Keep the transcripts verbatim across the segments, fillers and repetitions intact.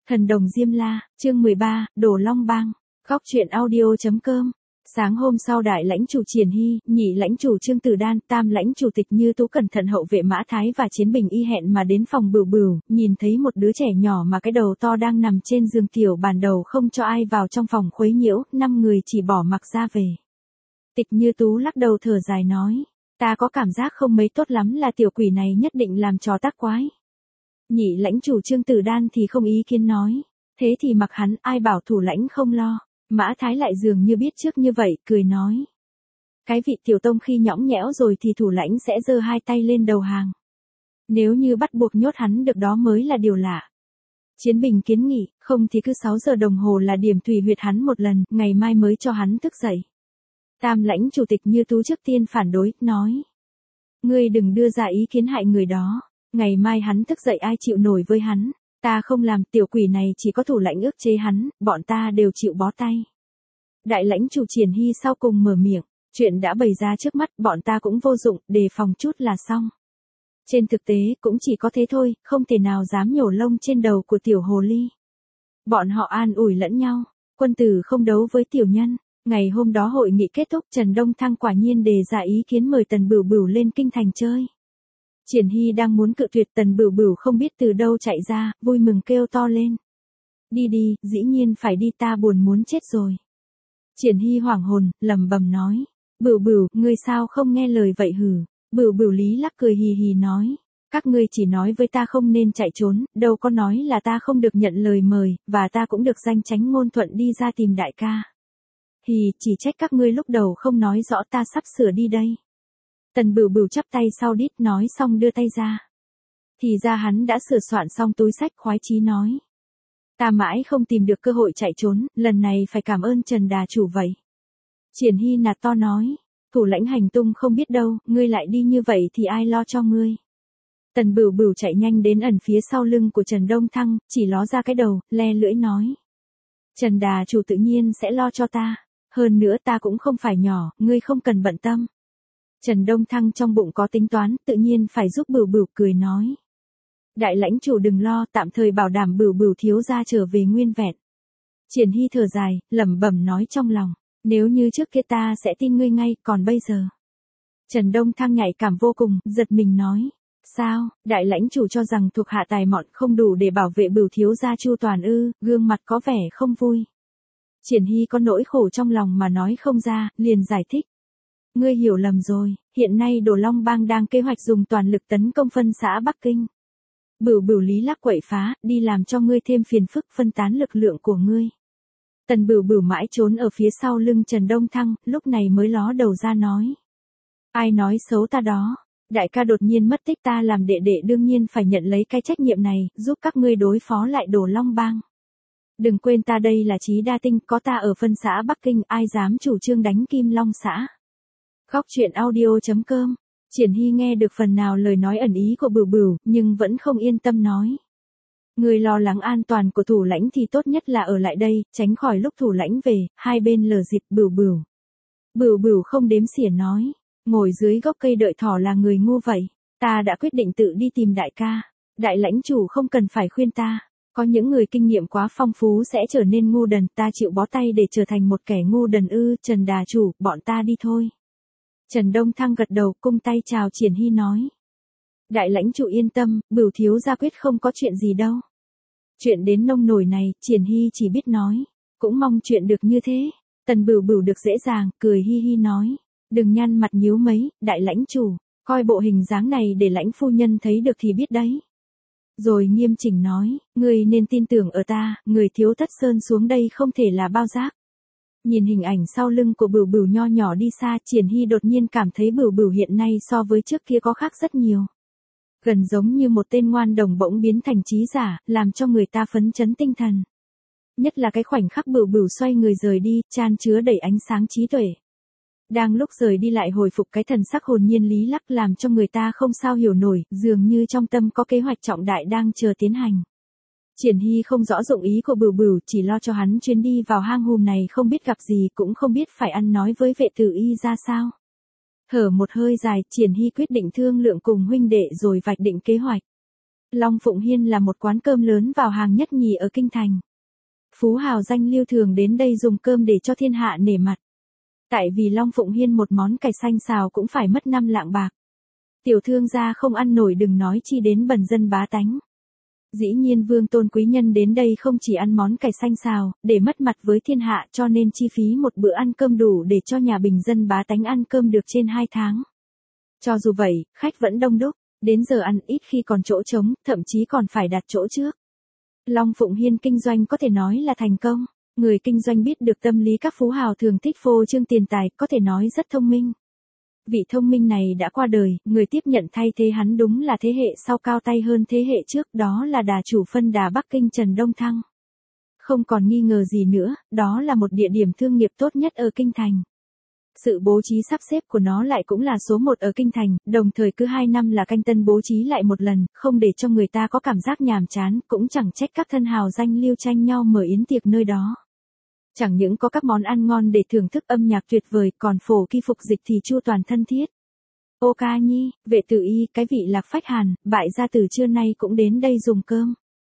Thần đồng Diêm La, chương mười ba, Đồ Long Bang, góc truyện audio.com. Sáng hôm sau đại lãnh chủ Triển Hy, nhị lãnh chủ Trương Tử Đan, tam lãnh chủ Tịch Như Tú cẩn thận hậu vệ Mã Thái và Chiến Bình y hẹn mà đến phòng Bửu Bửu, nhìn thấy một đứa trẻ nhỏ mà cái đầu to đang nằm trên giường tiểu bàn đầu không cho ai vào trong phòng khuấy nhiễu, năm người chỉ bỏ mặc ra về. Tịch Như Tú lắc đầu thở dài nói, ta có cảm giác không mấy tốt lắm là tiểu quỷ này nhất định làm trò tác quái. Nhị lãnh chủ Trương Tử Đan thì không ý kiến nói, thế thì mặc hắn, ai bảo thủ lãnh không lo. Mã Thái lại dường như biết trước như vậy, cười nói. Cái vị tiểu tông khi nhõng nhẽo rồi thì thủ lãnh sẽ giơ hai tay lên đầu hàng. Nếu như bắt buộc nhốt hắn được đó mới là điều lạ. Chiến Bình kiến nghị, không thì cứ sáu giờ đồng hồ là điểm thủy huyệt hắn một lần, ngày mai mới cho hắn thức dậy. Tam lãnh chủ Tịch Như Tú trước tiên phản đối, nói. Ngươi đừng đưa ra ý kiến hại người đó, ngày mai hắn thức dậy ai chịu nổi với hắn. Ta không làm, tiểu quỷ này chỉ có thủ lãnh ước chế hắn, bọn ta đều chịu bó tay. Đại lãnh chủ Triển Hy sau cùng mở miệng, chuyện đã bày ra trước mắt, bọn ta cũng vô dụng, đề phòng chút là xong. Trên thực tế, cũng chỉ có thế thôi, không thể nào dám nhổ lông trên đầu của tiểu hồ ly. Bọn họ an ủi lẫn nhau, quân tử không đấu với tiểu nhân. Ngày hôm đó hội nghị kết thúc, Trần Đông Thăng quả nhiên đề ra ý kiến mời Tần Bửu Bửu lên kinh thành chơi. Triển Hy đang muốn cự tuyệt, Tần Bửu Bửu không biết từ đâu chạy ra, vui mừng kêu to lên. Đi đi, dĩ nhiên phải đi, ta buồn muốn chết rồi. Triển Hy hoảng hồn, lẩm bẩm nói. Bửu Bửu, ngươi sao không nghe lời vậy hử? Bửu Bửu lý lắc cười hì hì nói. Các ngươi chỉ nói với ta không nên chạy trốn, đâu có nói là ta không được nhận lời mời, và ta cũng được danh chánh ngôn thuận đi ra tìm đại ca. Hì, chỉ trách các ngươi lúc đầu không nói rõ, ta sắp sửa đi đây. Tần Bửu Bửu chắp tay sau đít, nói xong đưa tay ra. Thì ra hắn đã sửa soạn xong túi sách, khoái chí nói. Ta mãi không tìm được cơ hội chạy trốn, lần này phải cảm ơn Trần Đà chủ vậy. Triển Hy nạt to nói, thủ lãnh hành tung không biết đâu, ngươi lại đi như vậy thì ai lo cho ngươi. Tần Bửu Bửu chạy nhanh đến ẩn phía sau lưng của Trần Đông Thăng, chỉ ló ra cái đầu, le lưỡi nói. Trần Đà chủ tự nhiên sẽ lo cho ta, hơn nữa ta cũng không phải nhỏ, ngươi không cần bận tâm. Trần Đông Thăng trong bụng có tính toán, tự nhiên phải giúp Bửu Bửu, cười nói. Đại lãnh chủ đừng lo, tạm thời bảo đảm Bửu Bửu thiếu gia trở về nguyên vẹn. Triển Hy thở dài, lẩm bẩm nói trong lòng, nếu như trước kia ta sẽ tin ngươi ngay, còn bây giờ. Trần Đông Thăng nhạy cảm vô cùng, giật mình nói. Sao, đại lãnh chủ cho rằng thuộc hạ tài mọn không đủ để bảo vệ Bửu thiếu gia chu toàn ư? Gương mặt có vẻ không vui. Triển Hy có nỗi khổ trong lòng mà nói không ra, liền giải thích. Ngươi hiểu lầm rồi, hiện nay Đồ Long Bang đang kế hoạch dùng toàn lực tấn công phân xã Bắc Kinh. Bửu Bửu lý lắc quậy phá, đi làm cho ngươi thêm phiền phức, phân tán lực lượng của ngươi. Tần Bửu Bửu mãi trốn ở phía sau lưng Trần Đông Thăng, lúc này mới ló đầu ra nói. Ai nói xấu ta đó, đại ca đột nhiên mất tích, ta làm đệ đệ đương nhiên phải nhận lấy cái trách nhiệm này, giúp các ngươi đối phó lại Đồ Long Bang. Đừng quên ta đây là Chí Đa Tinh, có ta ở phân xã Bắc Kinh, ai dám chủ trương đánh Kim Long xã. Góc truyện audio.com. Triển Hy nghe được phần nào lời nói ẩn ý của Bửu Bửu, nhưng vẫn không yên tâm nói. Người lo lắng an toàn của thủ lãnh thì tốt nhất là ở lại đây, tránh khỏi lúc thủ lãnh về, hai bên lờ dịp. Bửu Bửu. Bửu Bửu không đếm xỉa nói. Ngồi dưới gốc cây đợi thỏ là người ngu vậy. Ta đã quyết định tự đi tìm đại ca. Đại lãnh chủ không cần phải khuyên ta. Có những người kinh nghiệm quá phong phú sẽ trở nên ngu đần, ta chịu bó tay để trở thành một kẻ ngu đần ư? Trần Đà chủ, bọn ta đi thôi. Trần Đông Thăng gật đầu, cung tay chào Triển Hy nói. Đại lãnh chủ yên tâm, Bửu thiếu gia quyết không có chuyện gì đâu. Chuyện đến nông nổi này, Triển Hy chỉ biết nói. Cũng mong chuyện được như thế. Tần Bửu Bửu được dễ dàng, cười hi hi nói. Đừng nhăn mặt nhíu mấy, đại lãnh chủ, coi bộ hình dáng này để lãnh phu nhân thấy được thì biết đấy. Rồi nghiêm chỉnh nói, người nên tin tưởng ở ta, người thiếu thất sơn xuống đây không thể là bao giác. Nhìn hình ảnh sau lưng của Bửu Bửu nho nhỏ đi xa, Triển Hy đột nhiên cảm thấy Bửu Bửu hiện nay so với trước kia có khác rất nhiều. Gần giống như một tên ngoan đồng bỗng biến thành trí giả, làm cho người ta phấn chấn tinh thần. Nhất là cái khoảnh khắc Bửu Bửu xoay người rời đi, chan chứa đầy ánh sáng trí tuệ. Đang lúc rời đi lại hồi phục cái thần sắc hồn nhiên lý lắc làm cho người ta không sao hiểu nổi, dường như trong tâm có kế hoạch trọng đại đang chờ tiến hành. Triển Hy không rõ dụng ý của Bửu Bửu, chỉ lo cho hắn chuyến đi vào hang hùm này không biết gặp gì, cũng không biết phải ăn nói với vệ tử y ra sao. Thở một hơi dài, Triển Hy quyết định thương lượng cùng huynh đệ rồi vạch định kế hoạch. Long Phụng Hiên là một quán cơm lớn vào hàng nhất nhì ở kinh thành. Phú hào danh lưu thường đến đây dùng cơm để cho thiên hạ nể mặt. Tại vì Long Phụng Hiên một món cải xanh xào cũng phải mất năm lạng bạc. Tiểu thương gia không ăn nổi đừng nói chi đến bần dân bá tánh. Dĩ nhiên vương tôn quý nhân đến đây không chỉ ăn món cải xanh xào, để mất mặt với thiên hạ cho nên chi phí một bữa ăn cơm đủ để cho nhà bình dân bá tánh ăn cơm được trên hai tháng. Cho dù vậy, khách vẫn đông đúc, đến giờ ăn ít khi còn chỗ trống, thậm chí còn phải đặt chỗ trước. Long Phụng Hiên kinh doanh có thể nói là thành công, người kinh doanh biết được tâm lý các phú hào thường thích phô trương tiền tài, có thể nói rất thông minh. Vị thông minh này đã qua đời, người tiếp nhận thay thế hắn đúng là thế hệ sau cao tay hơn thế hệ trước, đó là đà chủ phân đà Bắc Kinh Trần Đông Thăng. Không còn nghi ngờ gì nữa, đó là một địa điểm thương nghiệp tốt nhất ở kinh thành. Sự bố trí sắp xếp của nó lại cũng là số một ở kinh thành, đồng thời cứ hai năm là canh tân bố trí lại một lần, không để cho người ta có cảm giác nhàm chán, cũng chẳng trách các thân hào danh lưu tranh nhau mở yến tiệc nơi đó. Chẳng những có các món ăn ngon để thưởng thức âm nhạc tuyệt vời, còn phổ kỳ phục dịch thì chu toàn thân thiết. Ô Ca Nhi, Vệ Tử Y, cái vị Lạc Phách Hàn, bại gia từ trưa nay cũng đến đây dùng cơm.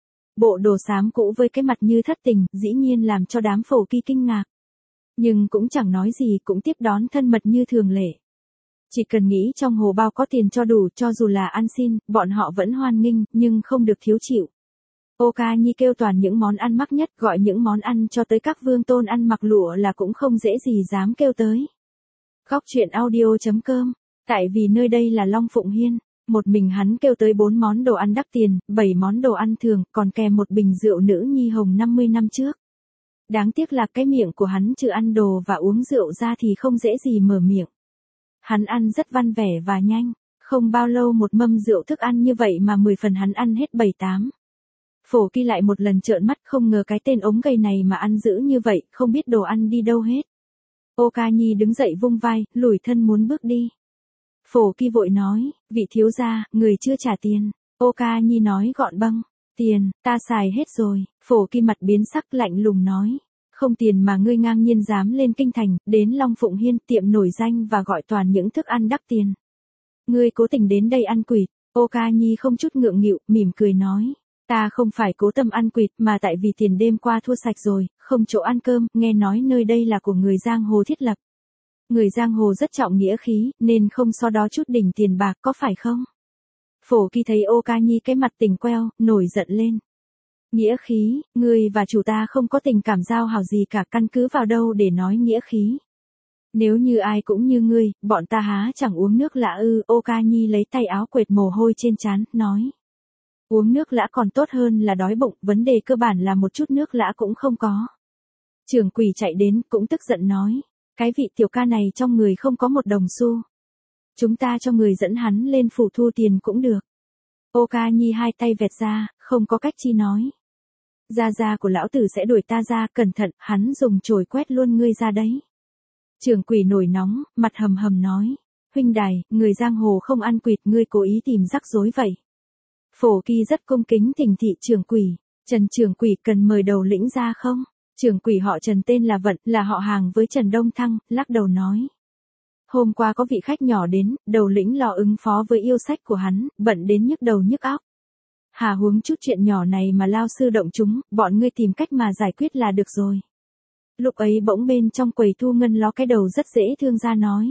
Bộ đồ xám cũ với cái mặt như thất tình, dĩ nhiên làm cho đám phổ kỳ kinh ngạc. Nhưng cũng chẳng nói gì, cũng tiếp đón thân mật như thường lệ. Chỉ cần nghĩ trong hồ bao có tiền cho đủ, cho dù là ăn xin, bọn họ vẫn hoan nghênh, nhưng không được thiếu chịu. Ô Ca Nhi kêu toàn những món ăn mắc nhất, gọi những món ăn cho tới các vương tôn ăn mặc lụa là cũng không dễ gì dám kêu tới. Góc truyện audio chấm com, tại vì nơi đây là Long Phụng Hiên, một mình hắn kêu tới bốn món đồ ăn đắt tiền, bảy món đồ ăn thường, còn kèm một bình rượu nữ nhi hồng năm mươi năm trước. Đáng tiếc là cái miệng của hắn trừ ăn đồ và uống rượu ra thì không dễ gì mở miệng. Hắn ăn rất văn vẻ và nhanh, không bao lâu một mâm rượu thức ăn như vậy mà mười phần hắn ăn hết bảy tám. Phổ Kỳ lại một lần trợn mắt, không ngờ cái tên ống gầy này mà ăn dữ như vậy, không biết đồ ăn đi đâu hết. Ô Ca Nhi đứng dậy vung vai, lủi thân muốn bước đi. Phổ Kỳ vội nói, vị thiếu gia, người chưa trả tiền. Ô Ca Nhi nói gọn bâng, tiền, ta xài hết rồi. Phổ Kỳ mặt biến sắc lạnh lùng nói, không tiền mà ngươi ngang nhiên dám lên kinh thành, đến Long Phụng Hiên tiệm nổi danh và gọi toàn những thức ăn đắt tiền. Ngươi cố tình đến đây ăn quỵt. Ô Ca Nhi không chút ngượng nghịu, mỉm cười nói. Ta không phải cố tâm ăn quỵt mà tại vì tiền đêm qua thua sạch rồi, không chỗ ăn cơm, nghe nói nơi đây là của người giang hồ thiết lập. Người giang hồ rất trọng nghĩa khí, nên không so đó chút đỉnh tiền bạc, có phải không? Phổ Kỳ thấy Ô Ca Nhi cái mặt tỉnh queo, nổi giận lên. Nghĩa khí, ngươi và chủ ta không có tình cảm giao hảo gì cả, căn cứ vào đâu để nói nghĩa khí. Nếu như ai cũng như ngươi, bọn ta há chẳng uống nước lã ư. Ô Ca Nhi lấy tay áo quệt mồ hôi trên trán, nói. Uống nước lã còn tốt hơn là đói bụng, vấn đề cơ bản là một chút nước lã cũng không có. Trưởng quỷ chạy đến, cũng tức giận nói. Cái vị tiểu ca này trong người không có một đồng xu. Chúng ta cho người dẫn hắn lên phủ thu tiền cũng được. Ô Ca Nhi hai tay vẹt ra, không có cách chi nói. Gia gia của lão tử sẽ đuổi ta ra, cẩn thận, hắn dùng chổi quét luôn ngươi ra đấy. Trưởng quỷ nổi nóng, mặt hầm hầm nói. Huynh đài, người giang hồ không ăn quỵt, ngươi cố ý tìm rắc rối vậy. Phổ Kỳ rất cung kính thỉnh thị trưởng quỷ. Trần trưởng quỷ cần mời đầu lĩnh ra không? Trưởng quỷ họ Trần tên là Vận, là họ hàng với Trần Đông Thăng, lắc đầu nói. Hôm qua có vị khách nhỏ đến, đầu lĩnh lo ứng phó với yêu sách của hắn, bận đến nhức đầu nhức óc. Hà huống chút chuyện nhỏ này mà lao sư động chúng, bọn ngươi tìm cách mà giải quyết là được rồi. Lúc ấy bỗng bên trong quầy thu ngân ló cái đầu rất dễ thương ra nói.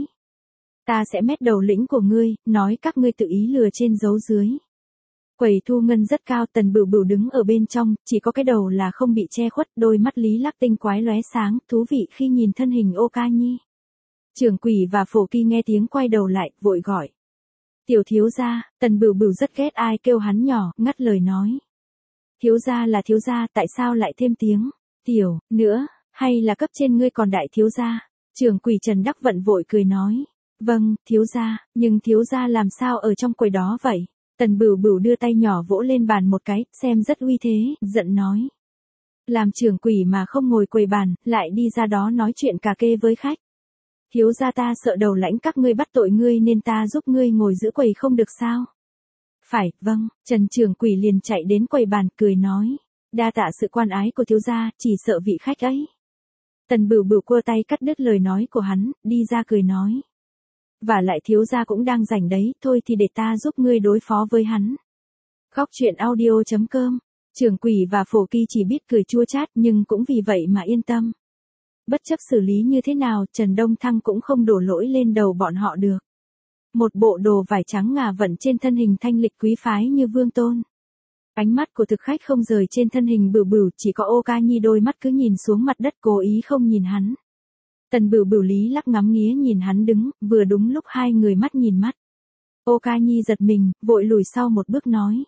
Ta sẽ mét đầu lĩnh của ngươi, nói các ngươi tự ý lừa trên giấu dưới. Quầy thu ngân rất cao, Tần Bửu Bửu đứng ở bên trong, chỉ có cái đầu là không bị che khuất, đôi mắt lý lắc tinh quái lóe sáng, thú vị khi nhìn thân hình Ô Ca Nhi. Trưởng quỷ và Phổ Kỳ nghe tiếng quay đầu lại, vội gọi. Tiểu thiếu gia. Tần Bửu Bửu rất ghét ai kêu hắn nhỏ, ngắt lời nói. Thiếu gia là thiếu gia, tại sao lại thêm tiếng tiểu nữa, hay là cấp trên ngươi còn đại thiếu gia? Trưởng quỷ Trần Đắc Vận vội cười nói. Vâng, thiếu gia, nhưng thiếu gia làm sao ở trong quầy đó vậy? Tần Bửu Bửu đưa tay nhỏ vỗ lên bàn một cái, xem rất uy thế, giận nói. Làm trưởng quỷ mà không ngồi quầy bàn, lại đi ra đó nói chuyện cà kê với khách. Thiếu gia ta sợ đầu lãnh các ngươi bắt tội ngươi nên ta giúp ngươi ngồi giữ quầy không được sao? Phải, vâng. Trần trưởng quỷ liền chạy đến quầy bàn cười nói. Đa tạ sự quan ái của thiếu gia, chỉ sợ vị khách ấy. Tần Bửu Bửu cua tay cắt đứt lời nói của hắn, đi ra cười nói. Và lại thiếu gia cũng đang rảnh đấy, thôi thì để ta giúp ngươi đối phó với hắn. Khóc chuyện audio chấm com. Trưởng quỷ và phổ kỳ chỉ biết cười chua chát nhưng cũng vì vậy mà yên tâm. Bất chấp xử lý như thế nào, Trần Đông Thăng cũng không đổ lỗi lên đầu bọn họ được. Một bộ đồ vải trắng ngà vận trên thân hình thanh lịch quý phái như vương tôn. Ánh mắt của thực khách không rời trên thân hình Bửu Bửu, chỉ có Ô Ca Nhi đôi mắt cứ nhìn xuống mặt đất cố ý không nhìn hắn. Tần Bửu Bửu lý lắc ngắm nghía nhìn hắn đứng, vừa đúng lúc hai người mắt nhìn mắt. Ô Ca Nhi giật mình, vội lùi sau một bước nói.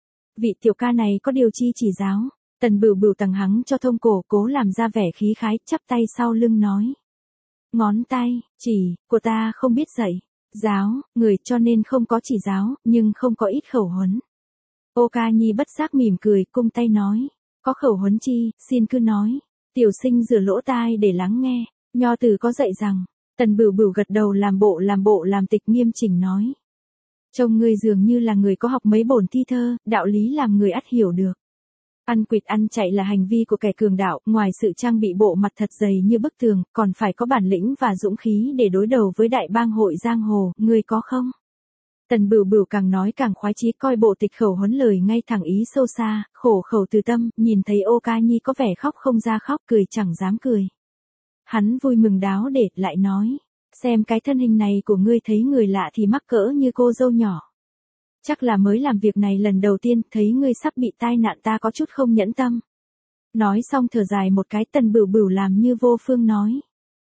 Vị tiểu ca này có điều chi chỉ giáo. Tần Bửu Bửu tằng hắng cho thông cổ, cố làm ra vẻ khí khái, chắp tay sau lưng nói. Ngón tay, chỉ, của ta không biết dạy, giáo, người cho nên không có chỉ giáo, nhưng không có ít khẩu huấn. Ô Ca Nhi bất giác mỉm cười, cung tay nói. Có khẩu huấn chi, xin cứ nói. Tiểu sinh rửa lỗ tai để lắng nghe. Nho tử có dạy rằng. Tần Bửu Bửu gật đầu làm bộ làm bộ làm tịch nghiêm chỉnh nói. Trông ngươi dường như là người có học mấy bổn thi thơ, đạo lý làm người ắt hiểu được. Ăn quỵt ăn chạy là hành vi của kẻ cường đạo, ngoài sự trang bị bộ mặt thật dày như bức tường, còn phải có bản lĩnh và dũng khí để đối đầu với đại bang hội giang hồ, ngươi có không? Tần Bửu Bửu càng nói càng khoái chí, coi bộ tịch khẩu huấn lời ngay thẳng ý sâu xa, khổ khẩu từ tâm, nhìn thấy Ô Ca Nhi có vẻ khóc không ra khóc, cười chẳng dám cười. Hắn vui mừng đáo để, lại nói, xem cái thân hình này của ngươi, thấy người lạ thì mắc cỡ như cô dâu nhỏ. Chắc là mới làm việc này lần đầu tiên, thấy ngươi sắp bị tai nạn ta có chút không nhẫn tâm. Nói xong thở dài một cái, Tần Bửu Bửu làm như vô phương nói.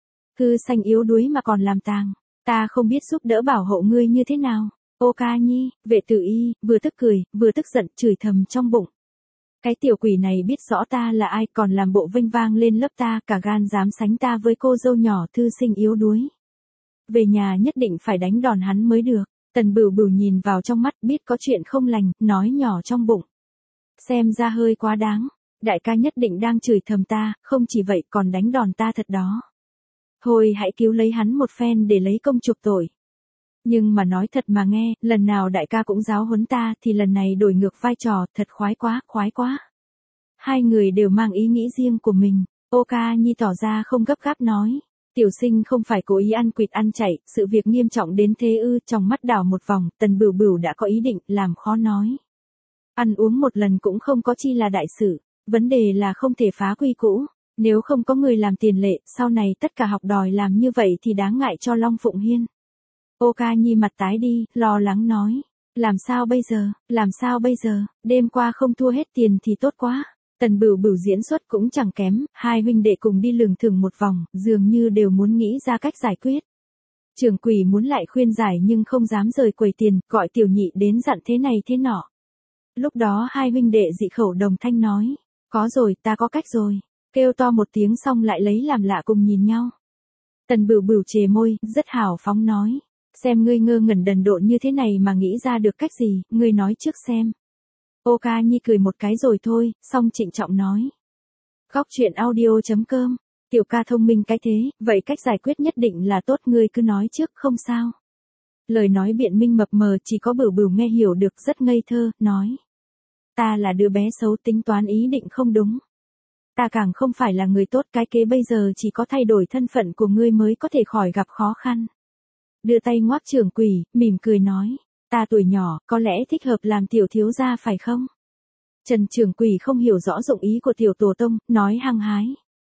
Cư xanh yếu đuối mà còn làm tàng, ta không biết giúp đỡ bảo hộ ngươi như thế nào. Ô Ca Nhi, vệ tử y, vừa tức cười, vừa tức giận, chửi thầm trong bụng. Cái tiểu quỷ này biết rõ ta là ai, còn làm bộ vênh vang lên lớp ta, cả gan dám sánh ta với cô dâu nhỏ thư sinh yếu đuối. Về nhà nhất định phải đánh đòn hắn mới được. Tần Bửu Bửu nhìn vào trong mắt, biết có chuyện không lành, nói nhỏ trong bụng. Xem ra hơi quá đáng, đại ca nhất định đang chửi thầm ta, không chỉ vậy còn đánh đòn ta thật đó. Thôi hãy cứu lấy hắn một phen để lấy công chuộc tội. Nhưng mà nói thật mà nghe, lần nào đại ca cũng giáo huấn ta thì lần này đổi ngược vai trò, thật khoái quá, khoái quá. Hai người đều mang ý nghĩ riêng của mình, Ô Ca Nhi tỏ ra không gấp gáp nói. Tiểu sinh không phải cố ý ăn quỵt ăn chạy, sự việc nghiêm trọng đến thế ư, trong mắt đảo một vòng, Tần Bửu Bửu đã có ý định, làm khó nói. Ăn uống một lần cũng không có chi là đại sự, vấn đề là không thể phá quy cũ, nếu không có người làm tiền lệ, sau này tất cả học đòi làm như vậy thì đáng ngại cho Long Phụng Hiên. Ô Ca Nhi mặt tái đi, lo lắng nói, làm sao bây giờ, làm sao bây giờ, đêm qua không thua hết tiền thì tốt quá. Tần Bửu Bửu diễn xuất cũng chẳng kém, hai huynh đệ cùng đi lường thưởng một vòng, dường như đều muốn nghĩ ra cách giải quyết. Trưởng quỷ muốn lại khuyên giải nhưng không dám rời quầy tiền, gọi tiểu nhị đến dặn thế này thế nọ. Lúc đó hai huynh đệ dị khẩu đồng thanh nói, có rồi, ta có cách rồi, kêu to một tiếng xong lại lấy làm lạ cùng nhìn nhau. Tần Bửu Bửu chề môi, rất hào phóng nói, xem ngươi ngơ ngẩn đần độn như thế này mà nghĩ ra được cách gì, ngươi nói trước xem. Ô Ca Nhi cười một cái rồi thôi, xong trịnh trọng nói. Khóc chuyện audio chấm com, tiểu ca thông minh cái thế, vậy cách giải quyết nhất định là tốt, ngươi cứ nói trước không sao. Lời nói biện minh mập mờ, chỉ có Bửu Bửu nghe hiểu được, rất ngây thơ, nói. Ta là đứa bé xấu, tính toán ý định không đúng. Ta càng không phải là người tốt, cái kế bây giờ chỉ có thay đổi thân phận của ngươi mới có thể khỏi gặp khó khăn. Đưa tay ngoác trưởng quỷ, mỉm cười nói. Ta tuổi nhỏ, có lẽ thích hợp làm tiểu thiếu gia phải không? Trần trưởng quỷ không hiểu rõ dụng ý của tiểu tổ tông, nói hăng hái.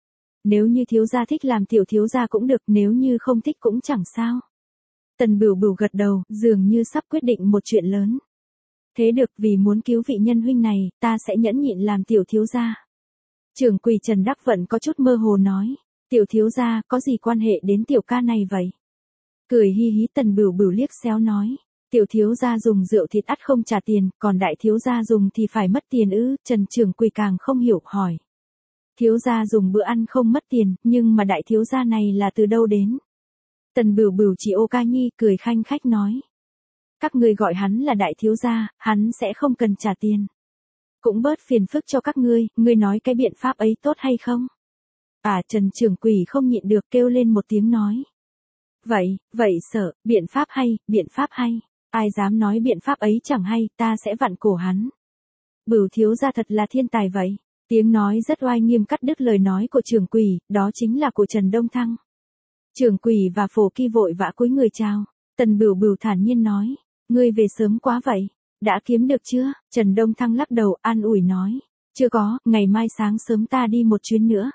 Nếu như thiếu gia thích làm tiểu thiếu gia cũng được, nếu như không thích cũng chẳng sao. Tần Bửu Bửu gật đầu, dường như sắp quyết định một chuyện lớn. Thế được, vì muốn cứu vị nhân huynh này, ta sẽ nhẫn nhịn làm tiểu thiếu gia. Trưởng quỷ Trần Đắc Vận có chút mơ hồ nói. Tiểu thiếu gia, có gì quan hệ đến tiểu ca này vậy? Cười hi hí, Tần Bửu Bửu liếc xéo nói. Tiểu thiếu gia dùng rượu thịt ắt không trả tiền, còn đại thiếu gia dùng thì phải mất tiền ư? Trần trưởng quỷ càng không hiểu, hỏi. Thiếu gia dùng bữa ăn không mất tiền, nhưng mà đại thiếu gia này là từ đâu đến? Tần Bửu Bửu chỉ Ô Ca Nhi, cười khanh khách nói. Các ngươi gọi hắn là đại thiếu gia, hắn sẽ không cần trả tiền. Cũng bớt phiền phức cho các ngươi, ngươi nói cái biện pháp ấy tốt hay không? À, Trần trưởng quỷ không nhịn được kêu lên một tiếng nói. Vậy, vậy sợ, biện pháp hay, biện pháp hay. Ai dám nói biện pháp ấy chẳng hay, ta sẽ vặn cổ hắn. Bửu thiếu gia thật là thiên tài vậy. Tiếng nói rất oai nghiêm cắt đứt lời nói của trưởng quỷ, đó chính là của Trần Đông Thăng. Trưởng quỷ và phổ kỳ vội vã cúi người chào. Tần Bửu Bửu thản nhiên nói, ngươi về sớm quá vậy. đã kiếm được chưa? Trần Đông Thăng lắc đầu, an ủi nói. Chưa có, ngày mai sáng sớm ta đi một chuyến nữa.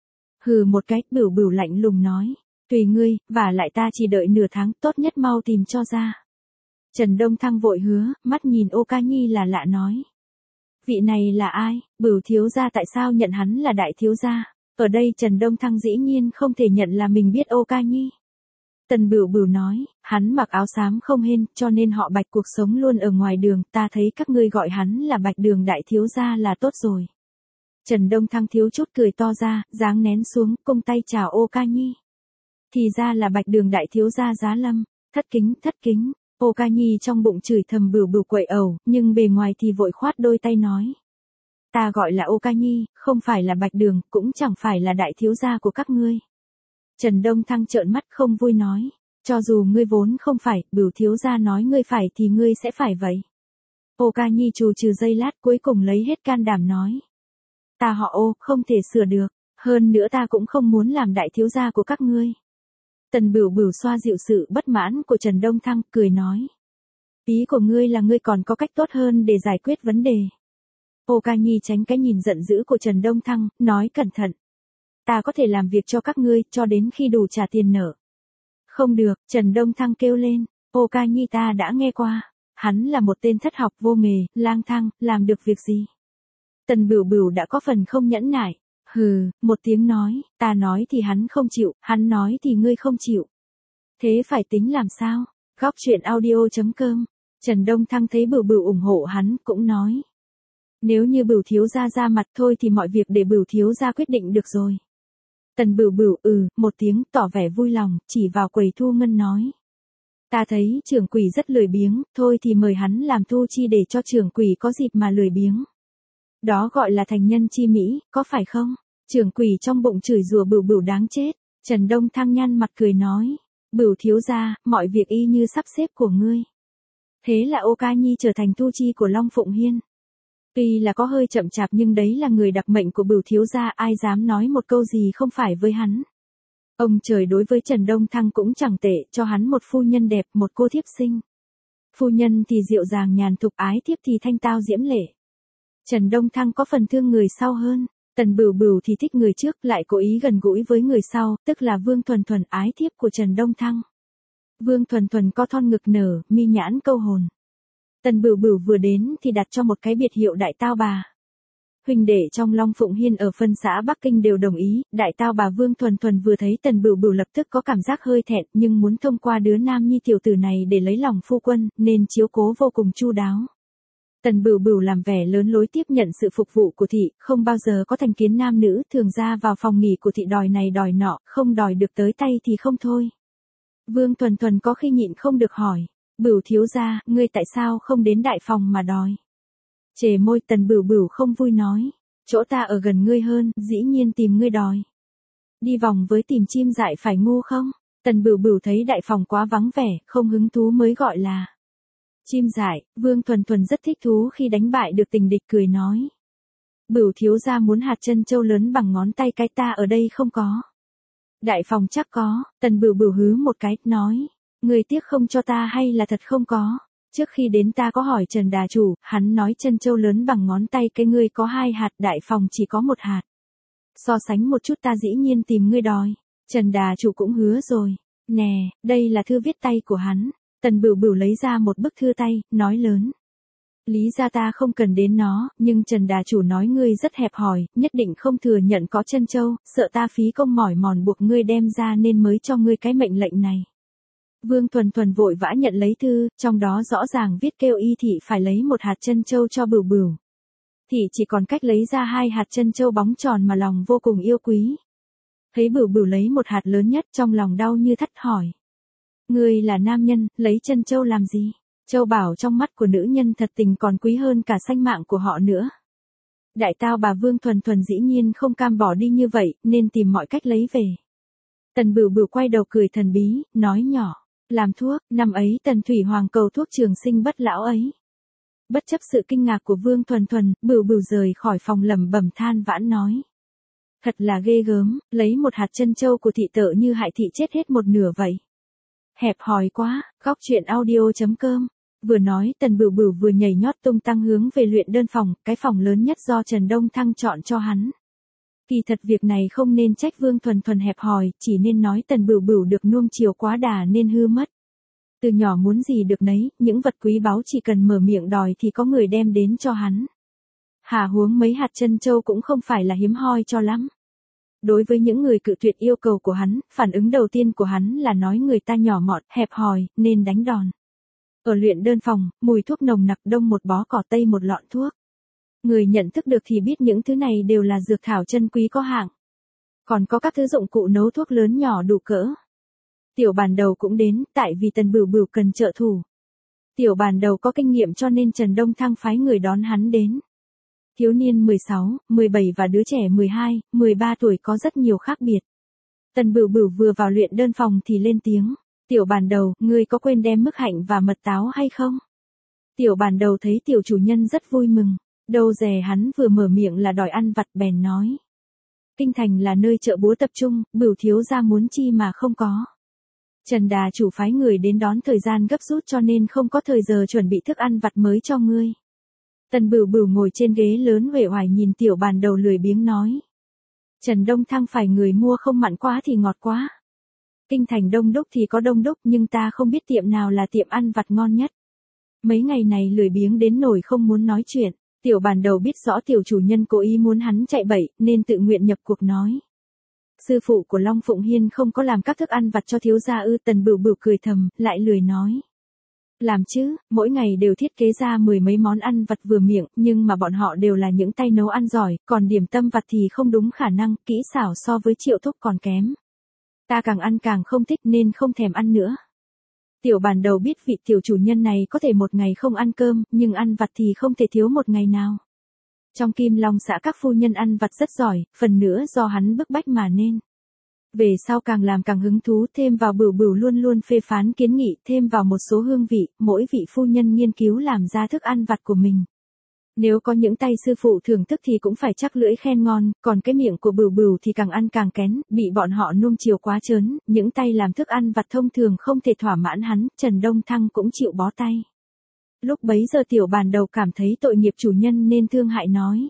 Hừ một cái, Bửu Bửu lạnh lùng nói. Tùy ngươi, và lại ta chỉ đợi nửa tháng, tốt nhất mau tìm cho ra. Trần Đông Thăng vội hứa, mắt nhìn Ô Ca Nhi là lạ nói. Vị này là ai? Bửu thiếu gia tại sao nhận hắn là đại thiếu gia? Ở đây Trần Đông Thăng dĩ nhiên không thể nhận là mình biết Ô Ca Nhi. Tần Bửu Bửu nói, hắn mặc áo xám không hên, cho nên họ Bạch cuộc sống luôn ở ngoài đường, ta thấy các ngươi gọi hắn là Bạch Đường đại thiếu gia là tốt rồi. Trần Đông Thăng thiếu chút cười to ra, dáng nén xuống, cung tay chào Ô Ca Nhi. Thì ra là Bạch Đường đại thiếu gia Giá Lâm, thất kính, thất kính. Ô Ca Nhi trong bụng chửi thầm Bửu Bửu quậy ẩu, nhưng bề ngoài thì vội khoát đôi tay nói. Ta gọi là Ô Ca Nhi, không phải là Bạch Đường, cũng chẳng phải là đại thiếu gia của các ngươi. Trần Đông Thăng trợn mắt không vui nói, cho dù ngươi vốn không phải, Bửu thiếu gia nói ngươi phải thì ngươi sẽ phải vậy. Ô Ca Nhi trù trừ giây lát cuối cùng lấy hết can đảm nói. Ta họ Ô, không thể sửa được, hơn nữa ta cũng không muốn làm đại thiếu gia của các ngươi. Tần Bửu Bửu xoa dịu sự bất mãn của Trần Đông Thăng, cười nói. Ý của ngươi là ngươi còn có cách tốt hơn để giải quyết vấn đề. Ô Ca Nhi tránh cái nhìn giận dữ của Trần Đông Thăng, nói cẩn thận. Ta có thể làm việc cho các ngươi, cho đến khi đủ trả tiền nợ. Không được, Trần Đông Thăng kêu lên, Ô Ca Nhi ta đã nghe qua. Hắn là một tên thất học vô nghề, lang thang, làm được việc gì? Tần Bửu Bửu đã có phần không nhẫn nại. Hừ, một tiếng nói, ta nói thì hắn không chịu, hắn nói thì ngươi không chịu. Thế phải tính làm sao? Góc truyện audio chấm com. Trần Đông Thăng thấy Bửu Bửu ủng hộ hắn, cũng nói. Nếu như Bửu thiếu gia ra mặt thôi thì mọi việc để Bửu thiếu gia quyết định được rồi. Tần Bửu Bửu ừ, một tiếng tỏ vẻ vui lòng, chỉ vào quầy thu ngân nói. Ta thấy trưởng quỷ rất lười biếng, thôi thì mời hắn làm thu chi để cho trưởng quỷ có dịp mà lười biếng. Đó gọi là thành nhân chi mỹ, có phải không? Trưởng quỷ trong bụng chửi rủa Bửu Bửu đáng chết. Trần Đông Thăng nhăn mặt cười nói. Bửu thiếu gia, mọi việc y như sắp xếp của ngươi. Thế là Ô Ca Nhi trở thành thu chi của Long Phụng Hiên. Tuy là có hơi chậm chạp nhưng đấy là người đặc mệnh của Bửu thiếu gia, ai dám nói một câu gì không phải với hắn. Ông trời đối với Trần Đông Thăng cũng chẳng tệ, cho hắn một phu nhân đẹp, một cô thiếp xinh. Phu nhân thì dịu dàng nhàn thục, ái thiếp thì thanh tao diễm lệ. Trần Đông Thăng có phần thương người sau hơn, Tần Bửu Bửu thì thích người trước, lại cố ý gần gũi với người sau, tức là Vương Thuần Thuần, ái thiếp của Trần Đông Thăng. Vương Thuần Thuần có thon ngực nở, mi nhãn câu hồn. Tần Bửu Bửu vừa đến thì đặt cho một cái biệt hiệu đại tao bà. Huynh đệ trong Long Phụng Hiên ở phân xã Bắc Kinh đều đồng ý, đại tao bà Vương Thuần Thuần vừa thấy Tần Bửu Bửu lập tức có cảm giác hơi thẹn, nhưng muốn thông qua đứa nam nhi tiểu tử này để lấy lòng phu quân, nên chiếu cố vô cùng chu đáo. Tần Bửu Bửu làm vẻ lớn lối tiếp nhận sự phục vụ của thị, không bao giờ có thành kiến nam nữ, thường ra vào phòng nghỉ của thị đòi này đòi nọ, không đòi được tới tay thì không thôi. Vương Thuần Thuần có khi nhịn không được hỏi, Bửu thiếu gia, ngươi tại sao không đến đại phòng mà đòi? Chề môi, Tần Bửu Bửu không vui nói, chỗ ta ở gần ngươi hơn, dĩ nhiên tìm ngươi đòi. Đi vòng với tìm chim dại phải ngu không? Tần Bửu Bửu thấy đại phòng quá vắng vẻ, không hứng thú mới gọi là chim dại. Vương Thuần Thuần rất thích thú khi đánh bại được tình địch, cười nói. Bửu thiếu gia muốn hạt chân châu lớn bằng ngón tay cái, ta ở đây không có. Đại phòng chắc có. Tần Bửu Bửu hứ một cái, nói. Người tiếc không cho ta hay là thật không có? Trước khi đến ta có hỏi Trần đà chủ, hắn nói chân châu lớn bằng ngón tay cái ngươi có hai hạt, đại phòng chỉ có một hạt. So sánh một chút ta dĩ nhiên tìm ngươi đòi. Trần đà chủ cũng hứa rồi. Nè, đây là thư viết tay của hắn. Tần Bửu Bửu lấy ra một bức thư tay, nói lớn. Lý ra ta không cần đến nó, nhưng Trần đà chủ nói ngươi rất hẹp hòi, nhất định không thừa nhận có chân châu, sợ ta phí công mỏi mòn buộc ngươi đem ra nên mới cho ngươi cái mệnh lệnh này. Vương Thuần Thuần vội vã nhận lấy thư, trong đó rõ ràng viết kêu y thị phải lấy một hạt chân châu cho Bửu Bửu. Thị chỉ còn cách lấy ra hai hạt chân châu bóng tròn mà lòng vô cùng yêu quý. Thấy Bửu Bửu lấy một hạt lớn nhất, trong lòng đau như thắt, hỏi. Ngươi là nam nhân, lấy chân châu làm gì? Châu bảo trong mắt của nữ nhân thật tình còn quý hơn cả sanh mạng của họ nữa. Đại tao bà Vương Thuần Thuần dĩ nhiên không cam bỏ đi như vậy, nên tìm mọi cách lấy về. Tần Bửu Bửu quay đầu cười thần bí, nói nhỏ. Làm thuốc, năm ấy Tần Thủy Hoàng cầu thuốc trường sinh bất lão ấy. Bất chấp sự kinh ngạc của Vương Thuần Thuần, Bửu Bửu rời khỏi phòng lẩm bẩm than vãn nói. Thật là ghê gớm, lấy một hạt chân châu của thị tợ như hại thị chết hết một nửa vậy. Hẹp hòi quá. Góc truyện audio chấm com Vừa nói Tần Bửu Bửu vừa nhảy nhót tung tăng hướng về luyện đơn phòng, cái phòng lớn nhất do Trần Đông Thăng chọn cho hắn. Kỳ thật việc này không nên trách Vương Thuần Thuần hẹp hòi, chỉ nên nói Tần Bửu Bửu được nuông chiều quá đà nên hư mất. Từ nhỏ muốn gì được nấy, những vật quý báu chỉ cần mở miệng đòi thì có người đem đến cho hắn. Hà huống mấy hạt trân châu cũng không phải là hiếm hoi cho lắm. Đối với những người cự tuyệt yêu cầu của hắn, phản ứng đầu tiên của hắn là nói người ta nhỏ mọn, hẹp hòi, nên đánh đòn. Ở luyện đơn phòng, mùi thuốc nồng nặc đông một bó cỏ tây một lọn thuốc. Người nhận thức được thì biết những thứ này đều là dược thảo chân quý có hạng. Còn có các thứ dụng cụ nấu thuốc lớn nhỏ đủ cỡ. Tiểu Bàn Đầu cũng đến, tại vì Tần Bửu Bửu cần trợ thủ. Tiểu Bàn Đầu có kinh nghiệm cho nên Trần Đông Thăng phái người đón hắn đến. Thiếu niên mười sáu, mười bảy và đứa trẻ mười hai, mười ba tuổi có rất nhiều khác biệt. Tần Bửu Bửu vừa vào luyện đơn phòng thì lên tiếng. Tiểu Bàn Đầu, ngươi có quên đem mứt hạnh và mật táo hay không? Tiểu Bàn Đầu thấy tiểu chủ nhân rất vui mừng. Đâu dè hắn vừa mở miệng là đòi ăn vặt bèn nói. Kinh thành là nơi chợ búa tập trung, Bửu thiếu gia muốn chi mà không có. Trần Đà chủ phái người đến đón thời gian gấp rút cho nên không có thời giờ chuẩn bị thức ăn vặt mới cho ngươi. Tần Bửu Bửu ngồi trên ghế lớn uể oải nhìn Tiểu Bàn Đầu lười biếng nói. Trần Đông Thăng phải người mua không mặn quá thì ngọt quá. Kinh thành đông đúc thì có đông đúc nhưng ta không biết tiệm nào là tiệm ăn vặt ngon nhất. Mấy ngày này lười biếng đến nổi không muốn nói chuyện. Tiểu Bàn Đầu biết rõ tiểu chủ nhân cố ý muốn hắn chạy bậy nên tự nguyện nhập cuộc nói. Sư phụ của Long Phụng Hiên không có làm các thức ăn vặt cho thiếu gia ư? Tần Bửu Bửu cười thầm, lại lười nói. Làm chứ, mỗi ngày đều thiết kế ra mười mấy món ăn vặt vừa miệng, nhưng mà bọn họ đều là những tay nấu ăn giỏi, còn điểm tâm vặt thì không đúng khả năng, kỹ xảo so với Triệu Thúc còn kém. Ta càng ăn càng không thích nên không thèm ăn nữa. Tiểu Bàn Đầu biết vị tiểu chủ nhân này có thể một ngày không ăn cơm, nhưng ăn vặt thì không thể thiếu một ngày nào. Trong Kim Long xã các phu nhân ăn vặt rất giỏi, phần nữa do hắn bức bách mà nên. Về sau càng làm càng hứng thú, thêm vào Bửu Bửu luôn luôn phê phán kiến nghị, thêm vào một số hương vị, mỗi vị phu nhân nghiên cứu làm ra thức ăn vặt của mình. Nếu có những tay sư phụ thưởng thức thì cũng phải chắc lưỡi khen ngon, còn cái miệng của Bửu Bửu thì càng ăn càng kén, bị bọn họ nuông chiều quá trớn, những tay làm thức ăn vặt thông thường không thể thỏa mãn hắn, Trần Đông Thăng cũng chịu bó tay. Lúc bấy giờ Tiểu Bàn Đầu cảm thấy tội nghiệp chủ nhân nên thương hại nói.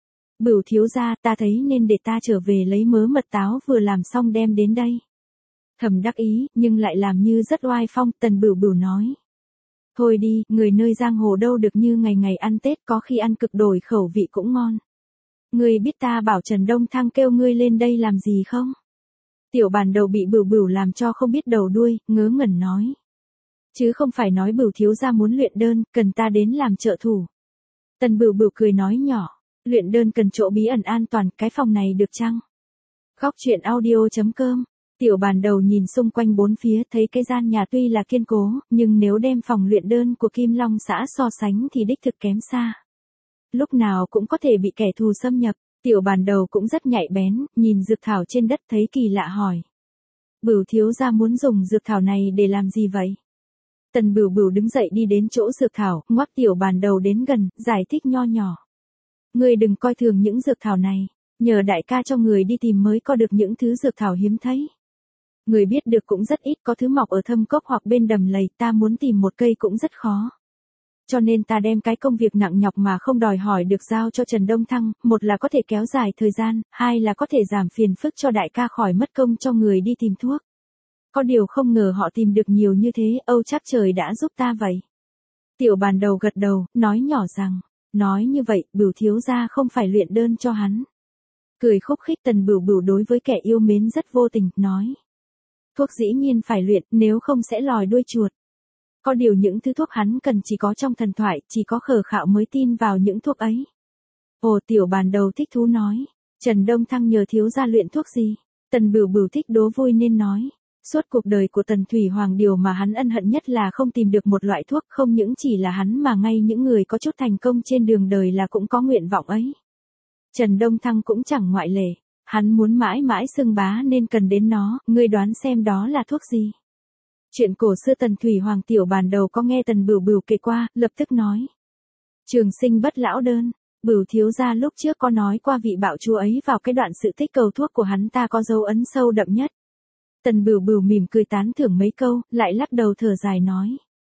Bửu thiếu gia, ta thấy nên để ta trở về lấy mớ mật táo vừa làm xong đem đến đây. Thầm đắc ý, nhưng lại làm như rất oai phong, Tần Bửu Bửu nói. Thôi đi, người nơi giang hồ đâu được như ngày ngày ăn Tết, có khi ăn cực đổi khẩu vị cũng ngon. Ngươi biết ta bảo Trần Đông Thăng kêu ngươi lên đây làm gì không? Tiểu Bàn Đầu bị Bửu Bửu làm cho không biết đầu đuôi, ngớ ngẩn nói. Chứ không phải nói Bửu thiếu gia muốn luyện đơn, cần ta đến làm trợ thủ. Tần Bửu Bửu cười nói nhỏ. Luyện đơn cần chỗ bí ẩn an toàn, cái phòng này được chăng? Khóc chuyện audio chấm com. Tiểu Bàn Đầu nhìn xung quanh bốn phía thấy cái gian nhà tuy là kiên cố, nhưng nếu đem phòng luyện đơn của Kim Long xã so sánh thì đích thực kém xa. Lúc nào cũng có thể bị kẻ thù xâm nhập, Tiểu Bàn Đầu cũng rất nhạy bén, nhìn dược thảo trên đất thấy kỳ lạ hỏi. Bửu thiếu gia muốn dùng dược thảo này để làm gì vậy? Tần Bửu Bửu đứng dậy đi đến chỗ dược thảo, ngoắc Tiểu Bàn Đầu đến gần, giải thích nho nhỏ. Ngươi đừng coi thường những dược thảo này, nhờ đại ca cho người đi tìm mới có được những thứ dược thảo hiếm thấy. Người biết được cũng rất ít, có thứ mọc ở thâm cốc hoặc bên đầm lầy, ta muốn tìm một cây cũng rất khó. Cho nên ta đem cái công việc nặng nhọc mà không đòi hỏi được giao cho Trần Đông Thăng, một là có thể kéo dài thời gian, hai là có thể giảm phiền phức cho đại ca khỏi mất công cho người đi tìm thuốc. Có điều không ngờ họ tìm được nhiều như thế, âu chắc trời đã giúp ta vậy. Tiểu Bàn Đầu gật đầu, nói nhỏ rằng. Nói như vậy, Bửu thiếu gia không phải luyện đơn cho hắn. Cười khúc khích, Tần Bửu Bửu đối với kẻ yêu mến rất vô tình, nói. Thuốc dĩ nhiên phải luyện, nếu không sẽ lòi đuôi chuột. Có điều những thứ thuốc hắn cần chỉ có trong thần thoại, chỉ có khờ khạo mới tin vào những thuốc ấy. Ồ, Tiểu Bàn Đầu thích thú nói. Trần Đông Thăng nhờ thiếu gia luyện thuốc gì? Tần Bửu Bửu thích đố vui nên nói. Suốt cuộc đời của Tần Thủy Hoàng điều mà hắn ân hận nhất là không tìm được một loại thuốc, không những chỉ là hắn mà ngay những người có chút thành công trên đường đời là cũng có nguyện vọng ấy. Trần Đông Thăng cũng chẳng ngoại lệ, hắn muốn mãi mãi xưng bá nên cần đến nó, ngươi đoán xem đó là thuốc gì? Chuyện cổ xưa Tần Thủy Hoàng. Tiểu Bàn Đầu có nghe Tần Bửu Bửu kể qua, lập tức nói. Trường sinh bất lão đơn, Bửu thiếu gia lúc trước có nói qua vị bạo chúa ấy vào cái đoạn sự tích cầu thuốc của hắn ta có dấu ấn sâu đậm nhất. Tần Bửu Bửu mỉm cười tán thưởng mấy câu, lại lắc đầu thở dài nói.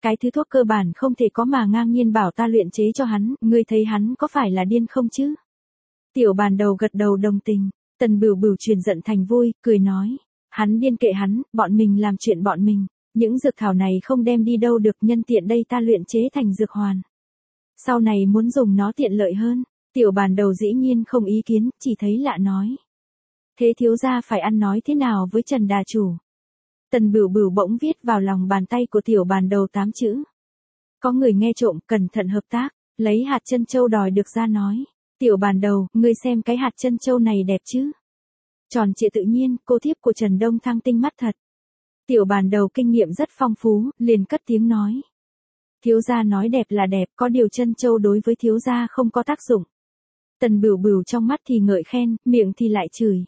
Cái thứ thuốc cơ bản không thể có mà ngang nhiên bảo ta luyện chế cho hắn, ngươi thấy hắn có phải là điên không chứ? Tiểu Bàn Đầu gật đầu đồng tình, Tần Bửu Bửu chuyển giận thành vui, cười nói, hắn điên kệ hắn, bọn mình làm chuyện bọn mình, những dược thảo này không đem đi đâu được, nhân tiện đây ta luyện chế thành dược hoàn. Sau này muốn dùng nó tiện lợi hơn. Tiểu Bàn Đầu dĩ nhiên không ý kiến, chỉ thấy lạ nói. Thế thiếu gia phải ăn nói thế nào với Trần đà chủ? Tần Bửu Bửu bỗng viết vào lòng bàn tay của Tiểu Bàn Đầu tám chữ. Có người nghe trộm, cẩn thận hợp tác, lấy hạt chân châu đòi được ra nói. Tiểu Bàn Đầu, ngươi xem cái hạt chân châu này đẹp chứ? Tròn trịa tự nhiên, cô thiếp của Trần Đông Thăng tinh mắt thật. Tiểu Bàn Đầu kinh nghiệm rất phong phú, liền cất tiếng nói. Thiếu gia nói đẹp là đẹp, có điều chân châu đối với thiếu gia không có tác dụng. Tần Bửu Bửu trong mắt thì ngợi khen, miệng thì lại chửi.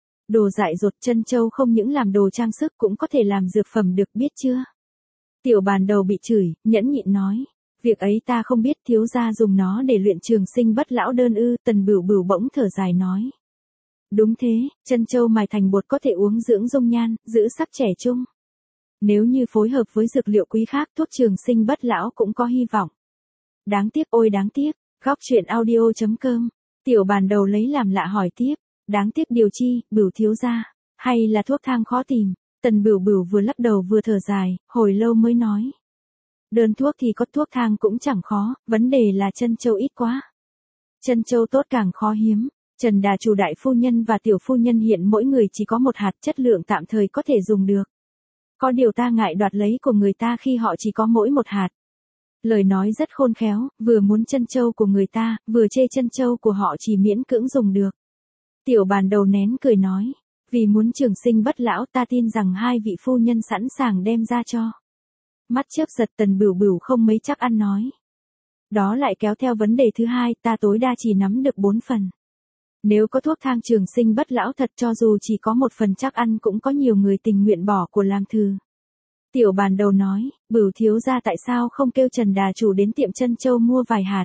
Đồ dại dột, chân châu không những làm đồ trang sức cũng có thể làm dược phẩm được, biết chưa? Tiểu Bàn Đầu bị chửi, nhẫn nhịn nói. Việc ấy ta không biết, thiếu gia dùng nó để luyện trường sinh bất lão đơn ư? Tần Bửu Bửu bỗng thở dài nói. Đúng thế, chân châu mài thành bột có thể uống dưỡng dung nhan, giữ sắc trẻ trung. Nếu như phối hợp với dược liệu quý khác, thuốc trường sinh bất lão cũng có hy vọng. Đáng tiếc, ôi đáng tiếc. Góc truyện audio chấm com. Tiểu Bàn Đầu lấy làm lạ hỏi tiếp. Đáng tiếc điều chi, Bửu thiếu gia, hay là thuốc thang khó tìm? Tần Bửu Bửu vừa lắc đầu vừa thở dài, hồi lâu mới nói. Đơn thuốc thì có, thuốc thang cũng chẳng khó, vấn đề là chân châu ít quá. Chân châu tốt càng khó hiếm. Trần đà chủ đại phu nhân và tiểu phu nhân hiện mỗi người chỉ có một hạt, chất lượng tạm thời có thể dùng được. Có điều ta ngại đoạt lấy của người ta khi họ chỉ có mỗi một hạt. Lời nói rất khôn khéo, vừa muốn chân châu của người ta, vừa chê chân châu của họ chỉ miễn cưỡng dùng được. Tiểu Bàn Đầu nén cười nói, vì muốn trường sinh bất lão ta tin rằng hai vị phu nhân sẵn sàng đem ra cho. Mắt chớp giật, Tần Bửu Bửu không mấy chắc ăn nói. Đó lại kéo theo vấn đề thứ hai, ta tối đa chỉ nắm được bốn phần. Nếu có thuốc thang trường sinh bất lão thật, cho dù chỉ có một phần chắc ăn cũng có nhiều người tình nguyện bỏ của làm thử. Tiểu Bàn Đầu nói, Bửu thiếu gia tại sao không kêu Trần đà chủ đến tiệm chân châu mua vài hạt?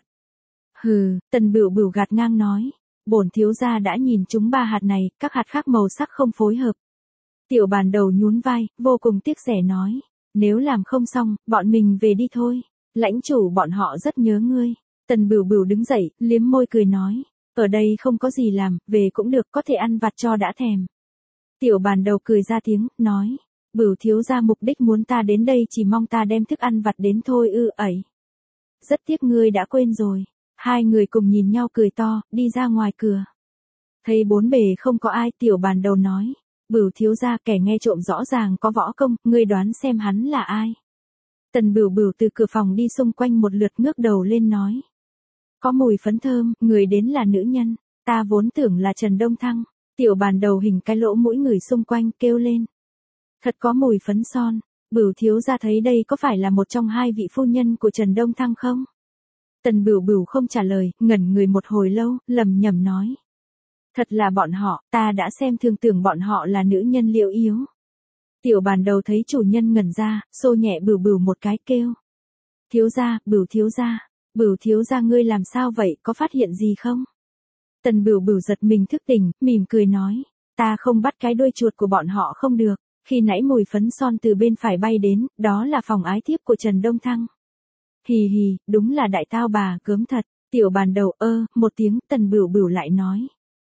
Hừ, Tần Bửu Bửu gạt ngang nói, bổn thiếu gia đã nhìn chúng ba hạt này, các hạt khác màu sắc không phối hợp. Tiểu Bàn Đầu nhún vai, vô cùng tiếc rẻ nói, nếu làm không xong, bọn mình về đi thôi, lãnh chủ bọn họ rất nhớ ngươi. Tần Bửu Bửu đứng dậy, liếm môi cười nói, ở đây không có gì làm, về cũng được, có thể ăn vặt cho đã thèm. Tiểu Bàn Đầu cười ra tiếng, nói, Bửu thiếu gia mục đích muốn ta đến đây chỉ mong ta đem thức ăn vặt đến thôi ư? Ấy. Rất tiếc ngươi đã quên rồi. Hai người cùng nhìn nhau cười to, đi ra ngoài cửa. Thấy bốn bề không có ai, Tiểu Bàn Đầu nói, Bửu thiếu gia, kẻ nghe trộm rõ ràng có võ công, ngươi đoán xem hắn là ai? Tần Bửu Bửu từ cửa phòng đi xung quanh một lượt, ngước đầu lên nói, có mùi phấn thơm, người đến là nữ nhân, ta vốn tưởng là Trần Đông Thăng. Tiểu Bàn Đầu hình cái lỗ mũi người xung quanh, kêu lên. Thật có mùi phấn son, Bửu thiếu gia thấy đây có phải là một trong hai vị phu nhân của Trần Đông Thăng không? Tần Bửu Bửu không trả lời, ngẩn người một hồi lâu, lẩm nhẩm nói. Thật là bọn họ, ta đã xem thường tưởng bọn họ là nữ nhân liệu yếu. Tiểu Bàn Đầu thấy chủ nhân ngẩn ra, xô nhẹ Bửu Bửu một cái, kêu. Thiếu gia, Bửu thiếu gia, Bửu thiếu gia ngươi làm sao vậy, có phát hiện gì không? Tần Bửu Bửu giật mình thức tỉnh, mỉm cười nói, ta không bắt cái đuôi chuột của bọn họ không được. Khi nãy mùi phấn son từ bên phải bay đến, đó là phòng ái thiếp của Trần Đông Thăng. Hì hì, đúng là đại tao bà, gớm thật. Tiểu Bàn Đầu ơ, một tiếng, Tần Bửu Bửu lại nói.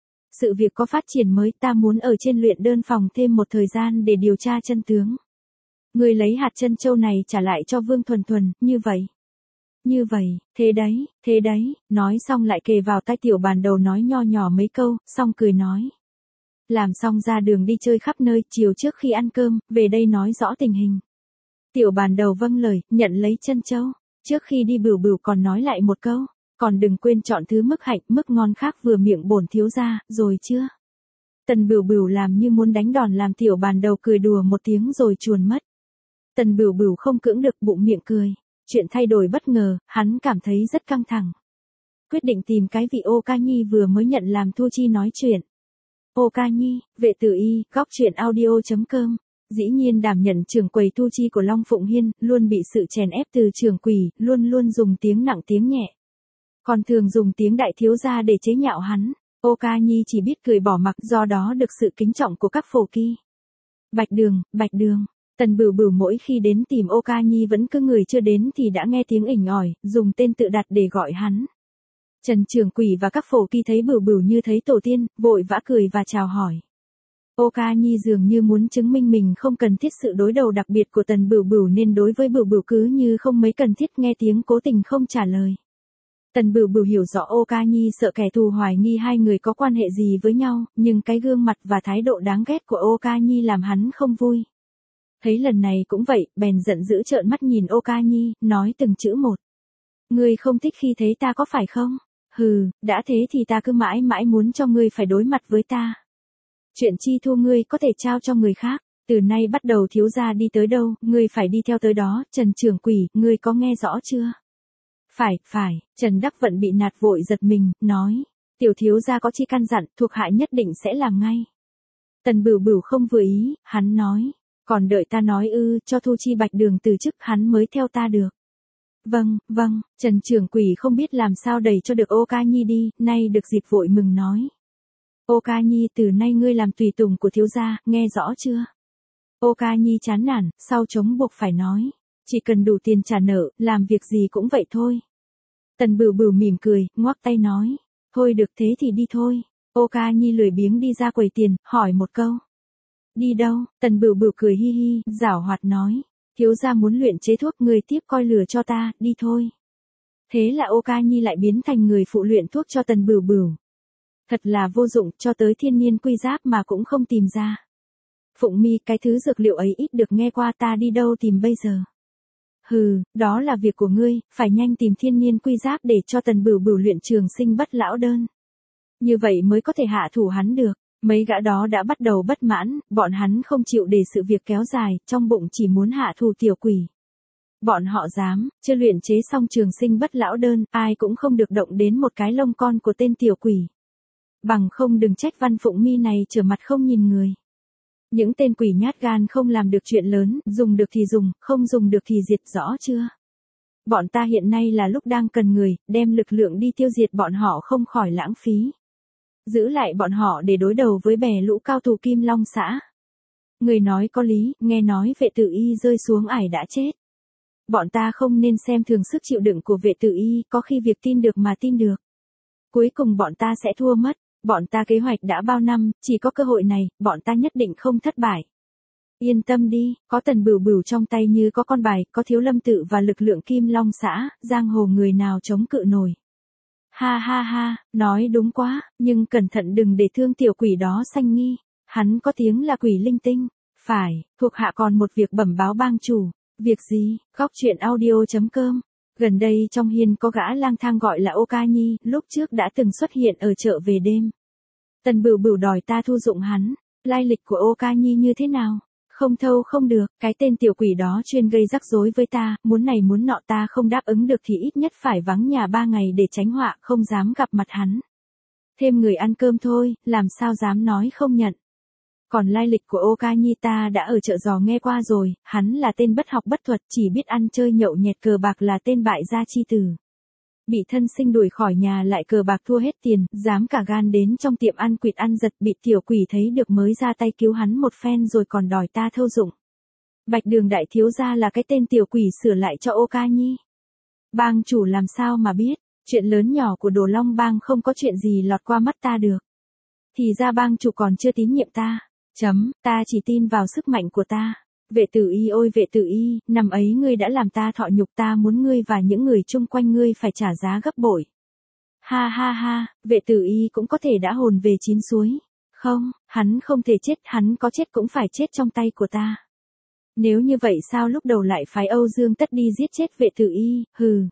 Sự việc có phát triển mới, ta muốn ở trên luyện đơn phòng thêm một thời gian để điều tra chân tướng. Người lấy hạt chân châu này trả lại cho Vương Thuần Thuần, như vậy. Như vậy, thế đấy, thế đấy, nói xong lại kề vào tai Tiểu Bàn Đầu nói nho nhỏ mấy câu, xong cười nói. Làm xong ra đường đi chơi khắp nơi, chiều trước khi ăn cơm, về đây nói rõ tình hình. Tiểu Bàn Đầu vâng lời, nhận lấy chân châu. Trước khi đi Bửu Bửu còn nói lại một câu, còn đừng quên chọn thứ mức hạnh, mức ngon khác vừa miệng bổn thiếu gia, rồi chưa? Tần Bửu Bửu làm như muốn đánh đòn, làm Tiểu Bàn Đầu cười đùa một tiếng rồi chuồn mất. Tần Bửu Bửu không cưỡng được, bụng miệng cười. Chuyện thay đổi bất ngờ, hắn cảm thấy rất căng thẳng. Quyết định tìm cái vị Ô Ca Nhi vừa mới nhận làm Thu Chi nói chuyện. Ô Ca Nhi, vệ tử y, góc truyện audio chấm com. Dĩ nhiên đảm nhận trưởng quầy Thu Chi của Long Phụng Hiên, luôn bị sự chèn ép từ trưởng quỷ, luôn luôn dùng tiếng nặng tiếng nhẹ. Còn thường dùng tiếng đại thiếu gia để chế nhạo hắn. Ô Ca Nhi chỉ biết cười bỏ mặc, do đó được sự kính trọng của các phổ kỳ. Bạch Đường, Bạch Đường. Tần Bửu Bửu mỗi khi đến tìm Ô Ca Nhi vẫn cứ người chưa đến thì đã nghe tiếng ỉnh ỏi, dùng tên tự đặt để gọi hắn. Trần Trưởng Quỷ và các phổ kỳ thấy Bửu Bửu như thấy tổ tiên, vội vã cười và chào hỏi. Ô Ca Nhi dường như muốn chứng minh mình không cần thiết sự đối đầu đặc biệt của Tần Bửu Bửu nên đối với Bửu Bửu cứ như không mấy cần thiết, nghe tiếng cố tình không trả lời. Tần Bửu Bửu hiểu rõ Ô Ca Nhi sợ kẻ thù hoài nghi hai người có quan hệ gì với nhau, nhưng cái gương mặt và thái độ đáng ghét của Ô Ca Nhi làm hắn không vui. Thấy lần này cũng vậy, bèn giận dữ trợn mắt nhìn Ô Ca Nhi, nói từng chữ một. Ngươi không thích khi thấy ta có phải không? Hừ, đã thế thì ta cứ mãi mãi muốn cho ngươi phải đối mặt với ta. Chuyện chi thua ngươi có thể trao cho người khác, từ nay bắt đầu thiếu gia đi tới đâu, ngươi phải đi theo tới đó, Trần Trưởng Quỷ, ngươi có nghe rõ chưa? Phải, phải, Trần Đắc Vận bị nạt vội giật mình, nói, tiểu thiếu gia có chi căn dặn, thuộc hạ nhất định sẽ làm ngay. Tần Bửu Bửu không vừa ý, hắn nói, còn đợi ta nói ư, cho Thu Chi Bạch Đường từ chức hắn mới theo ta được. Vâng, vâng, Trần Trưởng Quỷ không biết làm sao đẩy cho được Ô Ca Nhi đi, nay được dịp vội mừng nói. Ô Ca Nhi, từ nay ngươi làm tùy tùng của thiếu gia, nghe rõ chưa? Ô Ca Nhi chán nản, sau chống buộc phải nói, chỉ cần đủ tiền trả nợ, làm việc gì cũng vậy thôi. Tần Bửu Bửu mỉm cười, ngoắc tay nói, thôi được thế thì đi thôi. Ô Ca Nhi lười biếng đi ra quầy tiền, hỏi một câu. Đi đâu? Tần Bửu Bửu cười hi hi, giảo hoạt nói, thiếu gia muốn luyện chế thuốc, người tiếp coi lừa cho ta, đi thôi. Thế là Ô Ca Nhi lại biến thành người phụ luyện thuốc cho Tần Bửu Bửu. Thật là vô dụng, cho tới thiên niên quy giáp mà cũng không tìm ra. Phụng Mi, cái thứ dược liệu ấy ít được nghe qua, ta đi đâu tìm bây giờ? Hừ, đó là việc của ngươi, phải nhanh tìm thiên niên quy giáp để cho Tần Bửu Bửu luyện trường sinh bất lão đơn. Như vậy mới có thể hạ thủ hắn được. Mấy gã đó đã bắt đầu bất mãn, bọn hắn không chịu để sự việc kéo dài, trong bụng chỉ muốn hạ thù tiểu quỷ. Bọn họ dám, chưa luyện chế xong trường sinh bất lão đơn, ai cũng không được động đến một cái lông con của tên tiểu quỷ. Bằng không đừng trách Văn Phụng Mi này trở mặt không nhìn người. Những tên quỷ nhát gan không làm được chuyện lớn, dùng được thì dùng, không dùng được thì diệt, rõ chưa? Bọn ta hiện nay là lúc đang cần người, đem lực lượng đi tiêu diệt bọn họ không khỏi lãng phí. Giữ lại bọn họ để đối đầu với bè lũ cao thủ Kim Long xã. Người nói có lý, nghe nói vệ tử y rơi xuống ải đã chết. Bọn ta không nên xem thường sức chịu đựng của vệ tử y, có khi việc tin được mà tin được. Cuối cùng bọn ta sẽ thua mất, bọn ta kế hoạch đã bao năm, chỉ có cơ hội này, bọn ta nhất định không thất bại. Yên tâm đi, có Tần Bửu Bửu trong tay như có con bài, có Thiếu Lâm Tự và lực lượng Kim Long xã, giang hồ người nào chống cự nổi. Ha ha ha, nói đúng quá, nhưng cẩn thận đừng để thương tiểu quỷ đó sanh nghi, hắn có tiếng là quỷ linh tinh. Phải, thuộc hạ còn một việc bẩm báo bang chủ. Việc gì? Góc truyện audio chấm com. Gần đây trong hiên có gã lang thang gọi là Ô Ca Nhi, lúc trước đã từng xuất hiện ở chợ về đêm. Tần Bửu Bửu đòi ta thu dụng hắn, lai lịch của Ô Ca Nhi như thế nào? Không thâu không được, cái tên tiểu quỷ đó chuyên gây rắc rối với ta, muốn này muốn nọ, ta không đáp ứng được thì ít nhất phải vắng nhà ba ngày để tránh họa, không dám gặp mặt hắn. Thêm người ăn cơm thôi, làm sao dám nói không nhận. Còn lai lịch của Ô Ca Nhi ta đã ở chợ Giò nghe qua rồi, hắn là tên bất học bất thuật, chỉ biết ăn chơi nhậu nhẹt, cờ bạc là tên bại gia chi tử. Bị thân sinh đuổi khỏi nhà lại cờ bạc thua hết tiền, dám cả gan đến trong tiệm ăn quỵt ăn giật, bị tiểu quỷ thấy được mới ra tay cứu hắn một phen rồi còn đòi ta thâu dụng. Bạch Đường đại thiếu gia là cái tên tiểu quỷ sửa lại cho Ô Ca Nhi. Bang chủ làm sao mà biết, chuyện lớn nhỏ của Đồ Long bang không có chuyện gì lọt qua mắt ta được. Thì ra bang chủ còn chưa tín nhiệm ta. Chấm, ta chỉ tin vào sức mạnh của ta. Vệ tử y ôi vệ tử y, năm ấy ngươi đã làm ta thọ nhục, ta muốn ngươi và những người chung quanh ngươi phải trả giá gấp bội. Ha ha ha, vệ tử y cũng có thể đã hồn về chín suối. Không, hắn không thể chết, hắn có chết cũng phải chết trong tay của ta. Nếu như vậy sao lúc đầu lại phái Âu Dương Tất đi giết chết vệ tử y, hừ.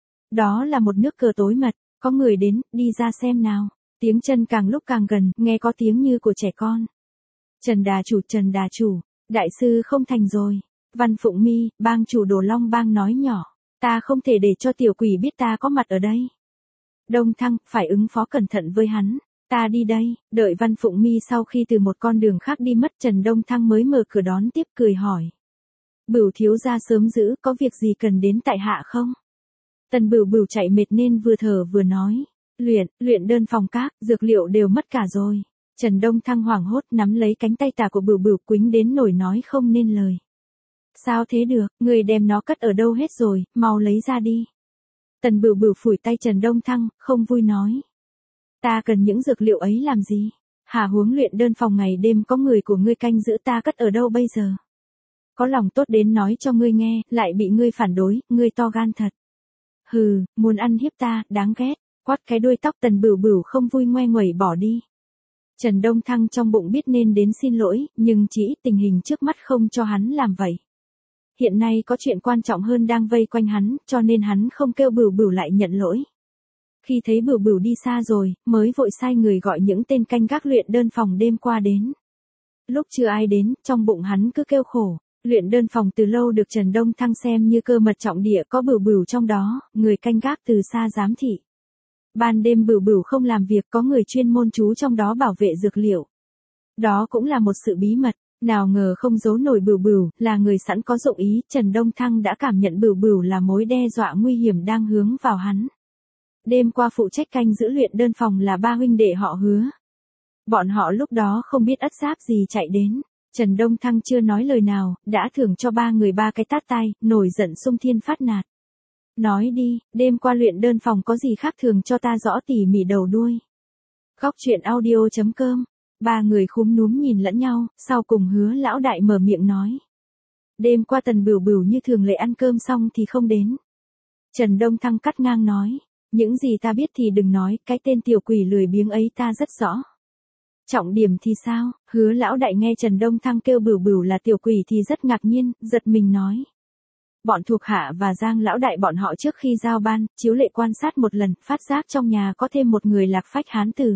Đó là một nước cờ tối mật, có người đến, đi ra xem nào. Tiếng chân càng lúc càng gần, nghe có tiếng như của trẻ con. Trần đà chủ, Trần đà chủ, đại sư không thành rồi. Văn Phụng Mi, bang chủ Đồ Long bang nói nhỏ, ta không thể để cho tiểu quỷ biết ta có mặt ở đây. Đông Thăng, phải ứng phó cẩn thận với hắn, ta đi đây. Đợi Văn Phụng Mi sau khi từ một con đường khác đi mất, Trần Đông Thăng mới mở cửa đón tiếp, cười hỏi. Bửu thiếu gia sớm dữ, có việc gì cần đến tại hạ không? Tần Bửu Bửu chạy mệt nên vừa thở vừa nói, luyện, luyện đơn phòng các, dược liệu đều mất cả rồi. Trần Đông Thăng hoảng hốt nắm lấy cánh tay tả của Bửu Bửu, quýnh đến nổi nói không nên lời. Sao thế được, người đem nó cất ở đâu hết rồi, mau lấy ra đi. Tần Bửu Bửu phủi tay Trần Đông Thăng, không vui nói. Ta cần những dược liệu ấy làm gì? Hà huống luyện đơn phòng ngày đêm có người của ngươi canh giữ ta cất ở đâu bây giờ? Có lòng tốt đến nói cho ngươi nghe, lại bị ngươi phản đối, ngươi to gan thật. Hừ, muốn ăn hiếp ta, đáng ghét. Quát cái đuôi tóc Tần Bửu Bửu không vui ngoe nguẩy bỏ đi. Trần Đông Thăng trong bụng biết nên đến xin lỗi, nhưng chỉ ít tình hình trước mắt không cho hắn làm vậy. Hiện nay có chuyện quan trọng hơn đang vây quanh hắn, cho nên hắn không kêu Bửu Bửu lại nhận lỗi. Khi thấy Bửu Bửu đi xa rồi, mới vội sai người gọi những tên canh gác luyện đơn phòng đêm qua đến. Lúc chưa ai đến, trong bụng hắn cứ kêu khổ. Luyện đơn phòng từ lâu được Trần Đông Thăng xem như cơ mật trọng địa, có Bửu Bửu trong đó, người canh gác từ xa giám thị. Ban đêm Bửu Bửu không làm việc, có người chuyên môn trú trong đó bảo vệ dược liệu. Đó cũng là một sự bí mật, nào ngờ không giấu nổi Bửu Bửu, là người sẵn có dụng ý, Trần Đông Thăng đã cảm nhận Bửu Bửu là mối đe dọa nguy hiểm đang hướng vào hắn. Đêm qua phụ trách canh giữ luyện đơn phòng là ba huynh đệ họ Hứa. Bọn họ lúc đó không biết ất giáp gì chạy đến. Trần Đông Thăng chưa nói lời nào, đã thưởng cho ba người ba cái tát tay, nổi giận xung thiên phát nạt. Nói đi, đêm qua luyện đơn phòng có gì khác thường cho ta rõ tỉ mỉ đầu đuôi. Góc truyện audio chấm com. Ba người khúm núm nhìn lẫn nhau, sau cùng Hứa lão đại mở miệng nói. Đêm qua Tần Bửu Bửu như thường lệ ăn cơm xong thì không đến. Trần Đông Thăng cắt ngang nói. Những gì ta biết thì đừng nói, cái tên tiểu quỷ lười biếng ấy ta rất rõ. Trọng điểm thì sao? Hứa lão đại nghe Trần Đông Thăng kêu Bửu Bửu là tiểu quỷ thì rất ngạc nhiên, giật mình nói. Bọn thuộc hạ và Giang lão đại bọn họ trước khi giao ban, chiếu lệ quan sát một lần, phát giác trong nhà có thêm một người lạc phách hán tử.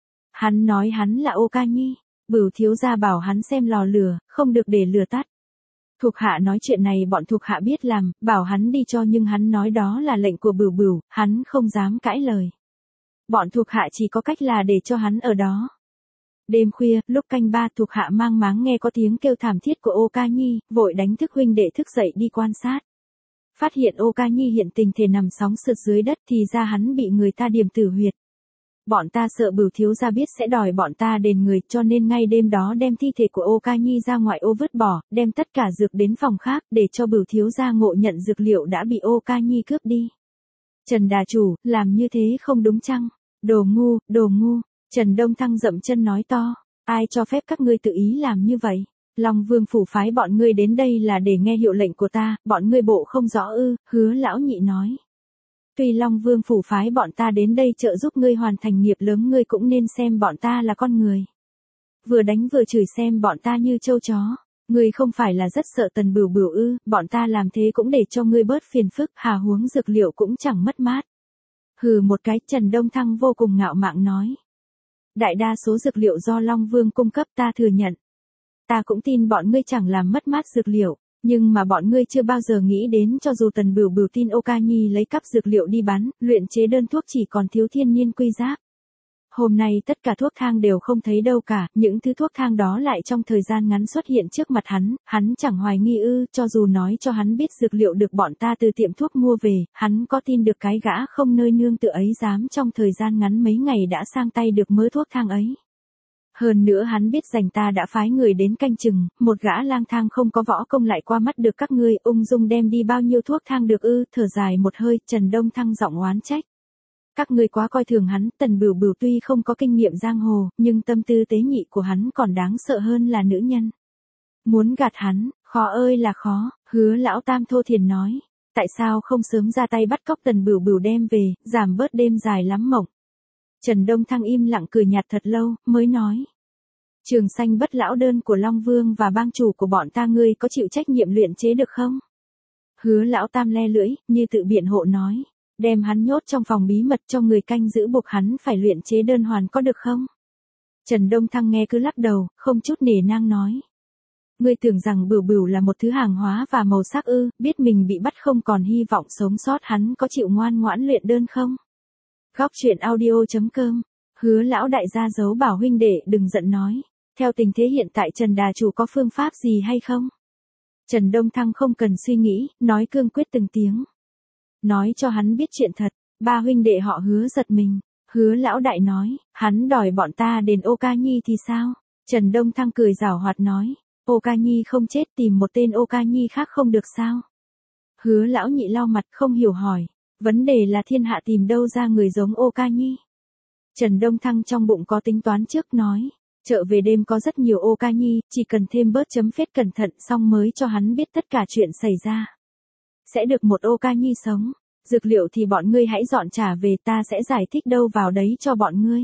Hắn nói hắn là Ô Ca Nhi, Bửu thiếu gia bảo hắn xem lò lửa, không được để lửa tắt. Thuộc hạ nói chuyện này bọn thuộc hạ biết làm, bảo hắn đi cho nhưng hắn nói đó là lệnh của Bửu Bửu, hắn không dám cãi lời. Bọn thuộc hạ chỉ có cách là để cho hắn ở đó. Đêm khuya, lúc canh ba thuộc hạ mang máng nghe có tiếng kêu thảm thiết của Ô Ca Nhi, vội đánh thức huynh đệ thức dậy đi quan sát. Phát hiện Ô Ca Nhi hiện tình thể nằm sóng sượt dưới đất thì ra hắn bị người ta điểm tử huyệt. Bọn ta sợ Bửu thiếu gia biết sẽ đòi bọn ta đền người cho nên ngay đêm đó đem thi thể của Ô Ca Nhi ra ngoại ô vứt bỏ, đem tất cả dược đến phòng khác để cho Bửu thiếu gia ngộ nhận dược liệu đã bị Ô Ca Nhi cướp đi. Trần đà chủ, làm như thế không đúng chăng? Đồ ngu, đồ ngu. Trần Đông Thăng dậm chân nói to, ai cho phép các ngươi tự ý làm như vậy? Long Vương phủ phái bọn ngươi đến đây là để nghe hiệu lệnh của ta, bọn ngươi bộ không rõ ư? Hứa lão nhị nói. Tuy Long Vương phủ phái bọn ta đến đây trợ giúp ngươi hoàn thành nghiệp lớn, ngươi cũng nên xem bọn ta là con người. Vừa đánh vừa chửi xem bọn ta như trâu chó. Ngươi không phải là rất sợ Tần Bửu Bửu ư? Bọn ta làm thế cũng để cho ngươi bớt phiền phức, hà huống dược liệu cũng chẳng mất mát. Hừ một cái, Trần Đông Thăng vô cùng ngạo mạn nói. Đại đa số dược liệu do Long Vương cung cấp ta thừa nhận. Ta cũng tin bọn ngươi chẳng làm mất mát dược liệu, nhưng mà bọn ngươi chưa bao giờ nghĩ đến cho dù Tần Bửu Bửu tin Ô Ca Nhi lấy cắp dược liệu đi bán, luyện chế đơn thuốc chỉ còn thiếu thiên nhiên quy giáp. Hôm nay tất cả thuốc thang đều không thấy đâu cả, những thứ thuốc thang đó lại trong thời gian ngắn xuất hiện trước mặt hắn, hắn chẳng hoài nghi ư, cho dù nói cho hắn biết dược liệu được bọn ta từ tiệm thuốc mua về, hắn có tin được cái gã không nơi nương tựa ấy dám trong thời gian ngắn mấy ngày đã sang tay được mớ thuốc thang ấy. Hơn nữa hắn biết rằng ta đã phái người đến canh chừng, một gã lang thang không có võ công lại qua mắt được các ngươi, ung dung đem đi bao nhiêu thuốc thang được ư? Thở dài một hơi, Trần Đông Thăng giọng oán trách. Các ngươi quá coi thường hắn, Tần Bửu Bửu tuy không có kinh nghiệm giang hồ, nhưng tâm tư tế nhị của hắn còn đáng sợ hơn là nữ nhân. Muốn gạt hắn, khó ơi là khó, Hứa lão tam thô thiền nói. Tại sao không sớm ra tay bắt cóc Tần Bửu Bửu đem về, giảm bớt đêm dài lắm mộng. Trần Đông Thăng im lặng cười nhạt thật lâu, mới nói. Trường sanh bất lão đơn của Long Vương và bang chủ của bọn ta ngươi có chịu trách nhiệm luyện chế được không? Hứa lão tam le lưỡi, như tự biện hộ nói. Đem hắn nhốt trong phòng bí mật cho người canh giữ buộc hắn phải luyện chế đơn hoàn có được không? Trần Đông Thăng nghe cứ lắc đầu, không chút nể nang nói. Ngươi tưởng rằng Bửu Bửu là một thứ hàng hóa và màu sắc ư, biết mình bị bắt không còn hy vọng sống sót hắn có chịu ngoan ngoãn luyện đơn không? Góc truyện audio chấm com. Hứa lão đại gia giấu bảo huynh đệ đừng giận nói. Theo tình thế hiện tại Trần đà chủ có phương pháp gì hay không? Trần Đông Thăng không cần suy nghĩ, nói cương quyết từng tiếng. Nói cho hắn biết chuyện thật, ba huynh đệ họ Hứa giật mình. Hứa lão đại nói, hắn đòi bọn ta đền Ô Ca Nhi thì sao? Trần Đông Thăng cười giảo hoạt nói, Ô Ca Nhi không chết tìm một tên Ô Ca Nhi khác không được sao? Hứa lão nhị lau mặt không hiểu hỏi. Vấn đề là thiên hạ tìm đâu ra người giống Ô Ca Nhi. Trần Đông Thăng trong bụng có tính toán trước nói. Chợ về đêm có rất nhiều Ô Ca Nhi, chỉ cần thêm bớt chấm phết cẩn thận xong mới cho hắn biết tất cả chuyện xảy ra. Sẽ được một Ô Ca Nhi sống. Dược liệu thì bọn ngươi hãy dọn trả về, ta sẽ giải thích đâu vào đấy cho bọn ngươi.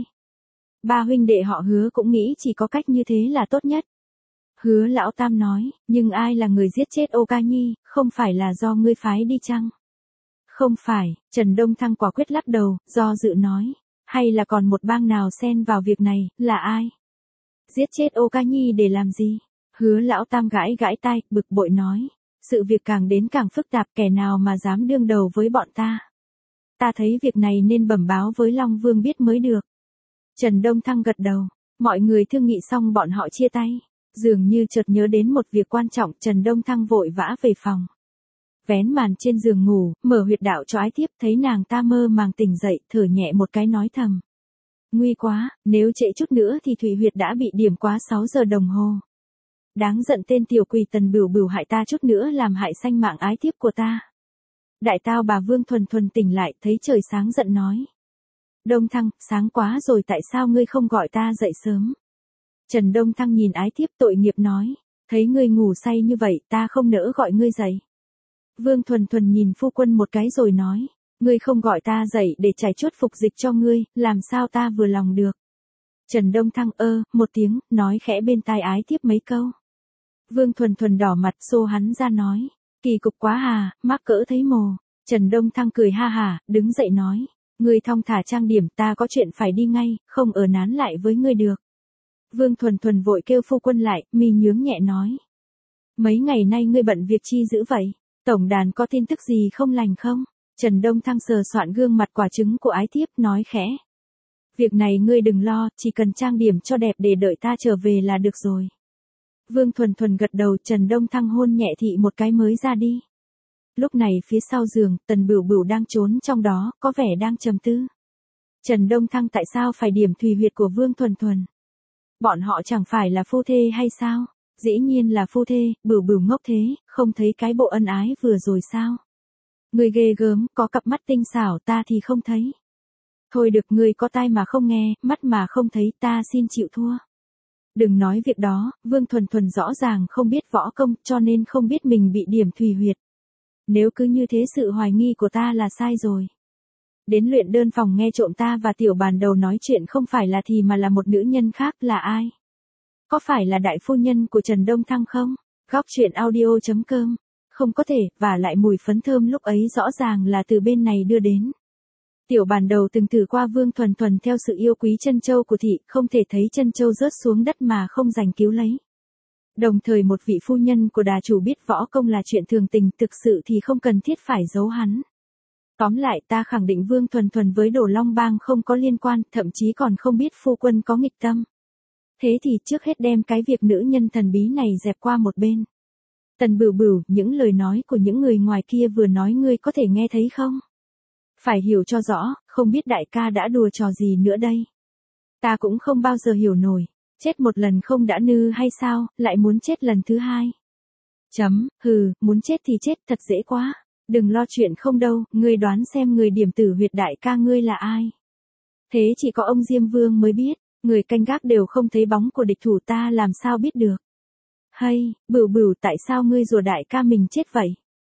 Ba huynh đệ họ Hứa cũng nghĩ chỉ có cách như thế là tốt nhất. Hứa lão tam nói, nhưng ai là người giết chết Ô Ca Nhi, không phải là do ngươi phái đi chăng? Không phải, Trần Đông Thăng quả quyết lắc đầu, do dự nói. Hay là còn một bang nào xen vào việc này, là ai? Giết chết Ô Ca Nhi để làm gì? Hứa lão tam gãi gãi tai, bực bội nói. Sự việc càng đến càng phức tạp, kẻ nào mà dám đương đầu với bọn ta. Ta thấy việc này nên bẩm báo với Long Vương biết mới được. Trần Đông Thăng gật đầu, mọi người thương nghị xong bọn họ chia tay. Dường như chợt nhớ đến một việc quan trọng, Trần Đông Thăng vội vã về phòng. Vén màn trên giường ngủ, mở huyệt đạo cho ái tiếp, thấy nàng ta mơ màng tỉnh dậy, thở nhẹ một cái nói thầm. Nguy quá, nếu trễ chút nữa thì thủy huyệt đã bị điểm quá sáu giờ đồng hồ. Đáng giận tên tiểu quỷ Tần Bửu Bửu hại ta chút nữa làm hại sanh mạng ái tiếp của ta. Đại tao bà Vương Thuần Thuần tỉnh lại, thấy trời sáng giận nói. Đông Thăng, sáng quá rồi tại sao ngươi không gọi ta dậy sớm? Trần Đông Thăng nhìn ái tiếp tội nghiệp nói. Thấy ngươi ngủ say như vậy ta không nỡ gọi ngươi dậy. Vương Thuần Thuần nhìn phu quân một cái rồi nói. Ngươi không gọi ta dậy để trải chuốt phục dịch cho ngươi, làm sao ta vừa lòng được. Trần Đông Thăng ơ, một tiếng, nói khẽ bên tai ái tiếp mấy câu. Vương Thuần Thuần đỏ mặt xô hắn ra nói. Kỳ cục quá hà, mắc cỡ thấy mồ. Trần Đông Thăng cười ha hà, đứng dậy nói. Ngươi thong thả trang điểm, ta có chuyện phải đi ngay, không ở nán lại với ngươi được. Vương Thuần Thuần vội kêu phu quân lại, mi nhướng nhẹ nói. Mấy ngày nay ngươi bận việc chi dữ vậy? Tổng đàn có tin tức gì không lành không? Trần Đông Thăng sờ soạn gương mặt quả trứng của ái tiếp, nói khẽ. Việc này ngươi đừng lo, chỉ cần trang điểm cho đẹp để đợi ta trở về là được rồi. Vương Thuần Thuần gật đầu, Trần Đông Thăng hôn nhẹ thị một cái mới ra đi. Lúc này phía sau giường, Tần Bửu Bửu đang trốn trong đó, có vẻ đang trầm tư. Trần Đông Thăng tại sao phải điểm thùy huyệt của Vương Thuần Thuần? Bọn họ chẳng phải là phu thê hay sao? Dĩ nhiên là phu thê, Bửu Bửu ngốc thế, không thấy cái bộ ân ái vừa rồi sao? Người ghê gớm, có cặp mắt tinh xảo ta thì không thấy. Thôi được, người có tai mà không nghe, mắt mà không thấy, ta xin chịu thua. Đừng nói việc đó, Vương Thuần Thuần rõ ràng không biết võ công cho nên không biết mình bị điểm thùy huyệt. Nếu cứ như thế sự hoài nghi của ta là sai rồi. Đến luyện đơn phòng nghe trộm ta và tiểu bàn đầu nói chuyện không phải là thì mà là một nữ nhân khác, là ai? Có phải là đại phu nhân của Trần Đông Thăng không? Góc truyện audio chấm com. Không có thể, và lại mùi phấn thơm lúc ấy rõ ràng là từ bên này đưa đến. Tiểu bàn đầu từng thử qua Vương Thuần Thuần theo sự yêu quý chân châu của thị, không thể thấy chân châu rớt xuống đất mà không giành cứu lấy. Đồng thời một vị phu nhân của đà chủ biết võ công là chuyện thường tình, thực sự thì không cần thiết phải giấu hắn. Tóm lại ta khẳng định Vương Thuần Thuần với Đồ Long Bang không có liên quan, thậm chí còn không biết phu quân có nghịch tâm. Thế thì trước hết đem cái việc nữ nhân thần bí này dẹp qua một bên. Tần Bửu Bửu, những lời nói của những người ngoài kia vừa nói ngươi có thể nghe thấy không? Phải hiểu cho rõ, không biết đại ca đã đùa trò gì nữa đây. Ta cũng không bao giờ hiểu nổi, chết một lần không đã nư hay sao, lại muốn chết lần thứ hai. Chấm, hừ, muốn chết thì chết, thật dễ quá. Đừng lo chuyện không đâu, ngươi đoán xem người điểm tử huyệt đại ca ngươi là ai. Thế chỉ có ông Diêm Vương mới biết, người canh gác đều không thấy bóng của địch thủ ta làm sao biết được. Hay, Bửu Bửu tại sao ngươi rủa đại ca mình chết vậy?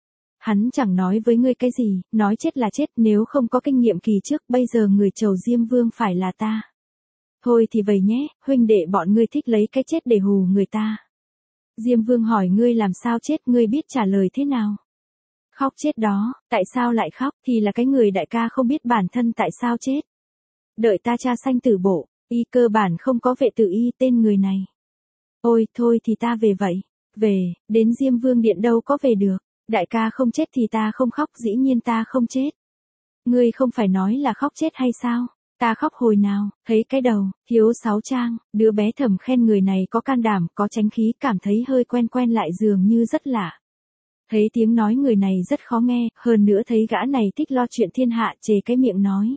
Hắn chẳng nói với ngươi cái gì, nói chết là chết, nếu không có kinh nghiệm kỳ trước, bây giờ người chầu Diêm Vương phải là ta. Thôi thì vậy nhé, huynh đệ bọn ngươi thích lấy cái chết để hù người ta. Diêm Vương hỏi ngươi làm sao chết, ngươi biết trả lời thế nào? Khóc chết đó, tại sao lại khóc, thì là cái người đại ca không biết bản thân tại sao chết. Đợi ta tra sanh tử bộ, y cơ bản không có vệ tử y tên người này. Ôi, thôi thì ta về vậy. Về, đến Diêm Vương điện đâu có về được. Đại ca không chết thì ta không khóc, dĩ nhiên ta không chết. Ngươi không phải nói là khóc chết hay sao? Ta khóc hồi nào, thấy cái đầu, thiếu sáu trang, đứa bé thầm khen người này có can đảm, có tránh khí, cảm thấy hơi quen quen lại dường như rất lạ. Thấy tiếng nói người này rất khó nghe, hơn nữa thấy gã này thích lo chuyện thiên hạ, chề cái miệng nói.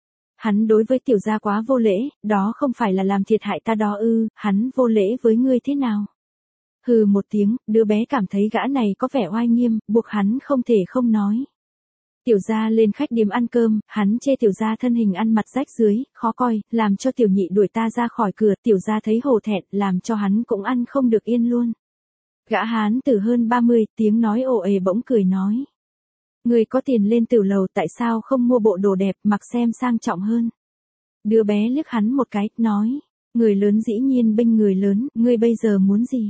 Hắn đối với tiểu gia quá vô lễ, đó không phải là làm thiệt hại ta đó ư, hắn vô lễ với ngươi thế nào? Hừ một tiếng, đứa bé cảm thấy gã này có vẻ oai nghiêm, buộc hắn không thể không nói. Tiểu gia lên khách điếm ăn cơm, hắn chê tiểu gia thân hình ăn mặc rách rưới, khó coi, làm cho tiểu nhị đuổi ta ra khỏi cửa, tiểu gia thấy hổ thẹn, làm cho hắn cũng ăn không được yên luôn. Gã hán tử hơn ba mươi, tiếng nói ồ ề bỗng cười nói. Người có tiền lên tiểu lầu tại sao không mua bộ đồ đẹp mặc xem sang trọng hơn. Đứa bé liếc hắn một cái, nói. Người lớn dĩ nhiên bênh người lớn, ngươi bây giờ muốn gì?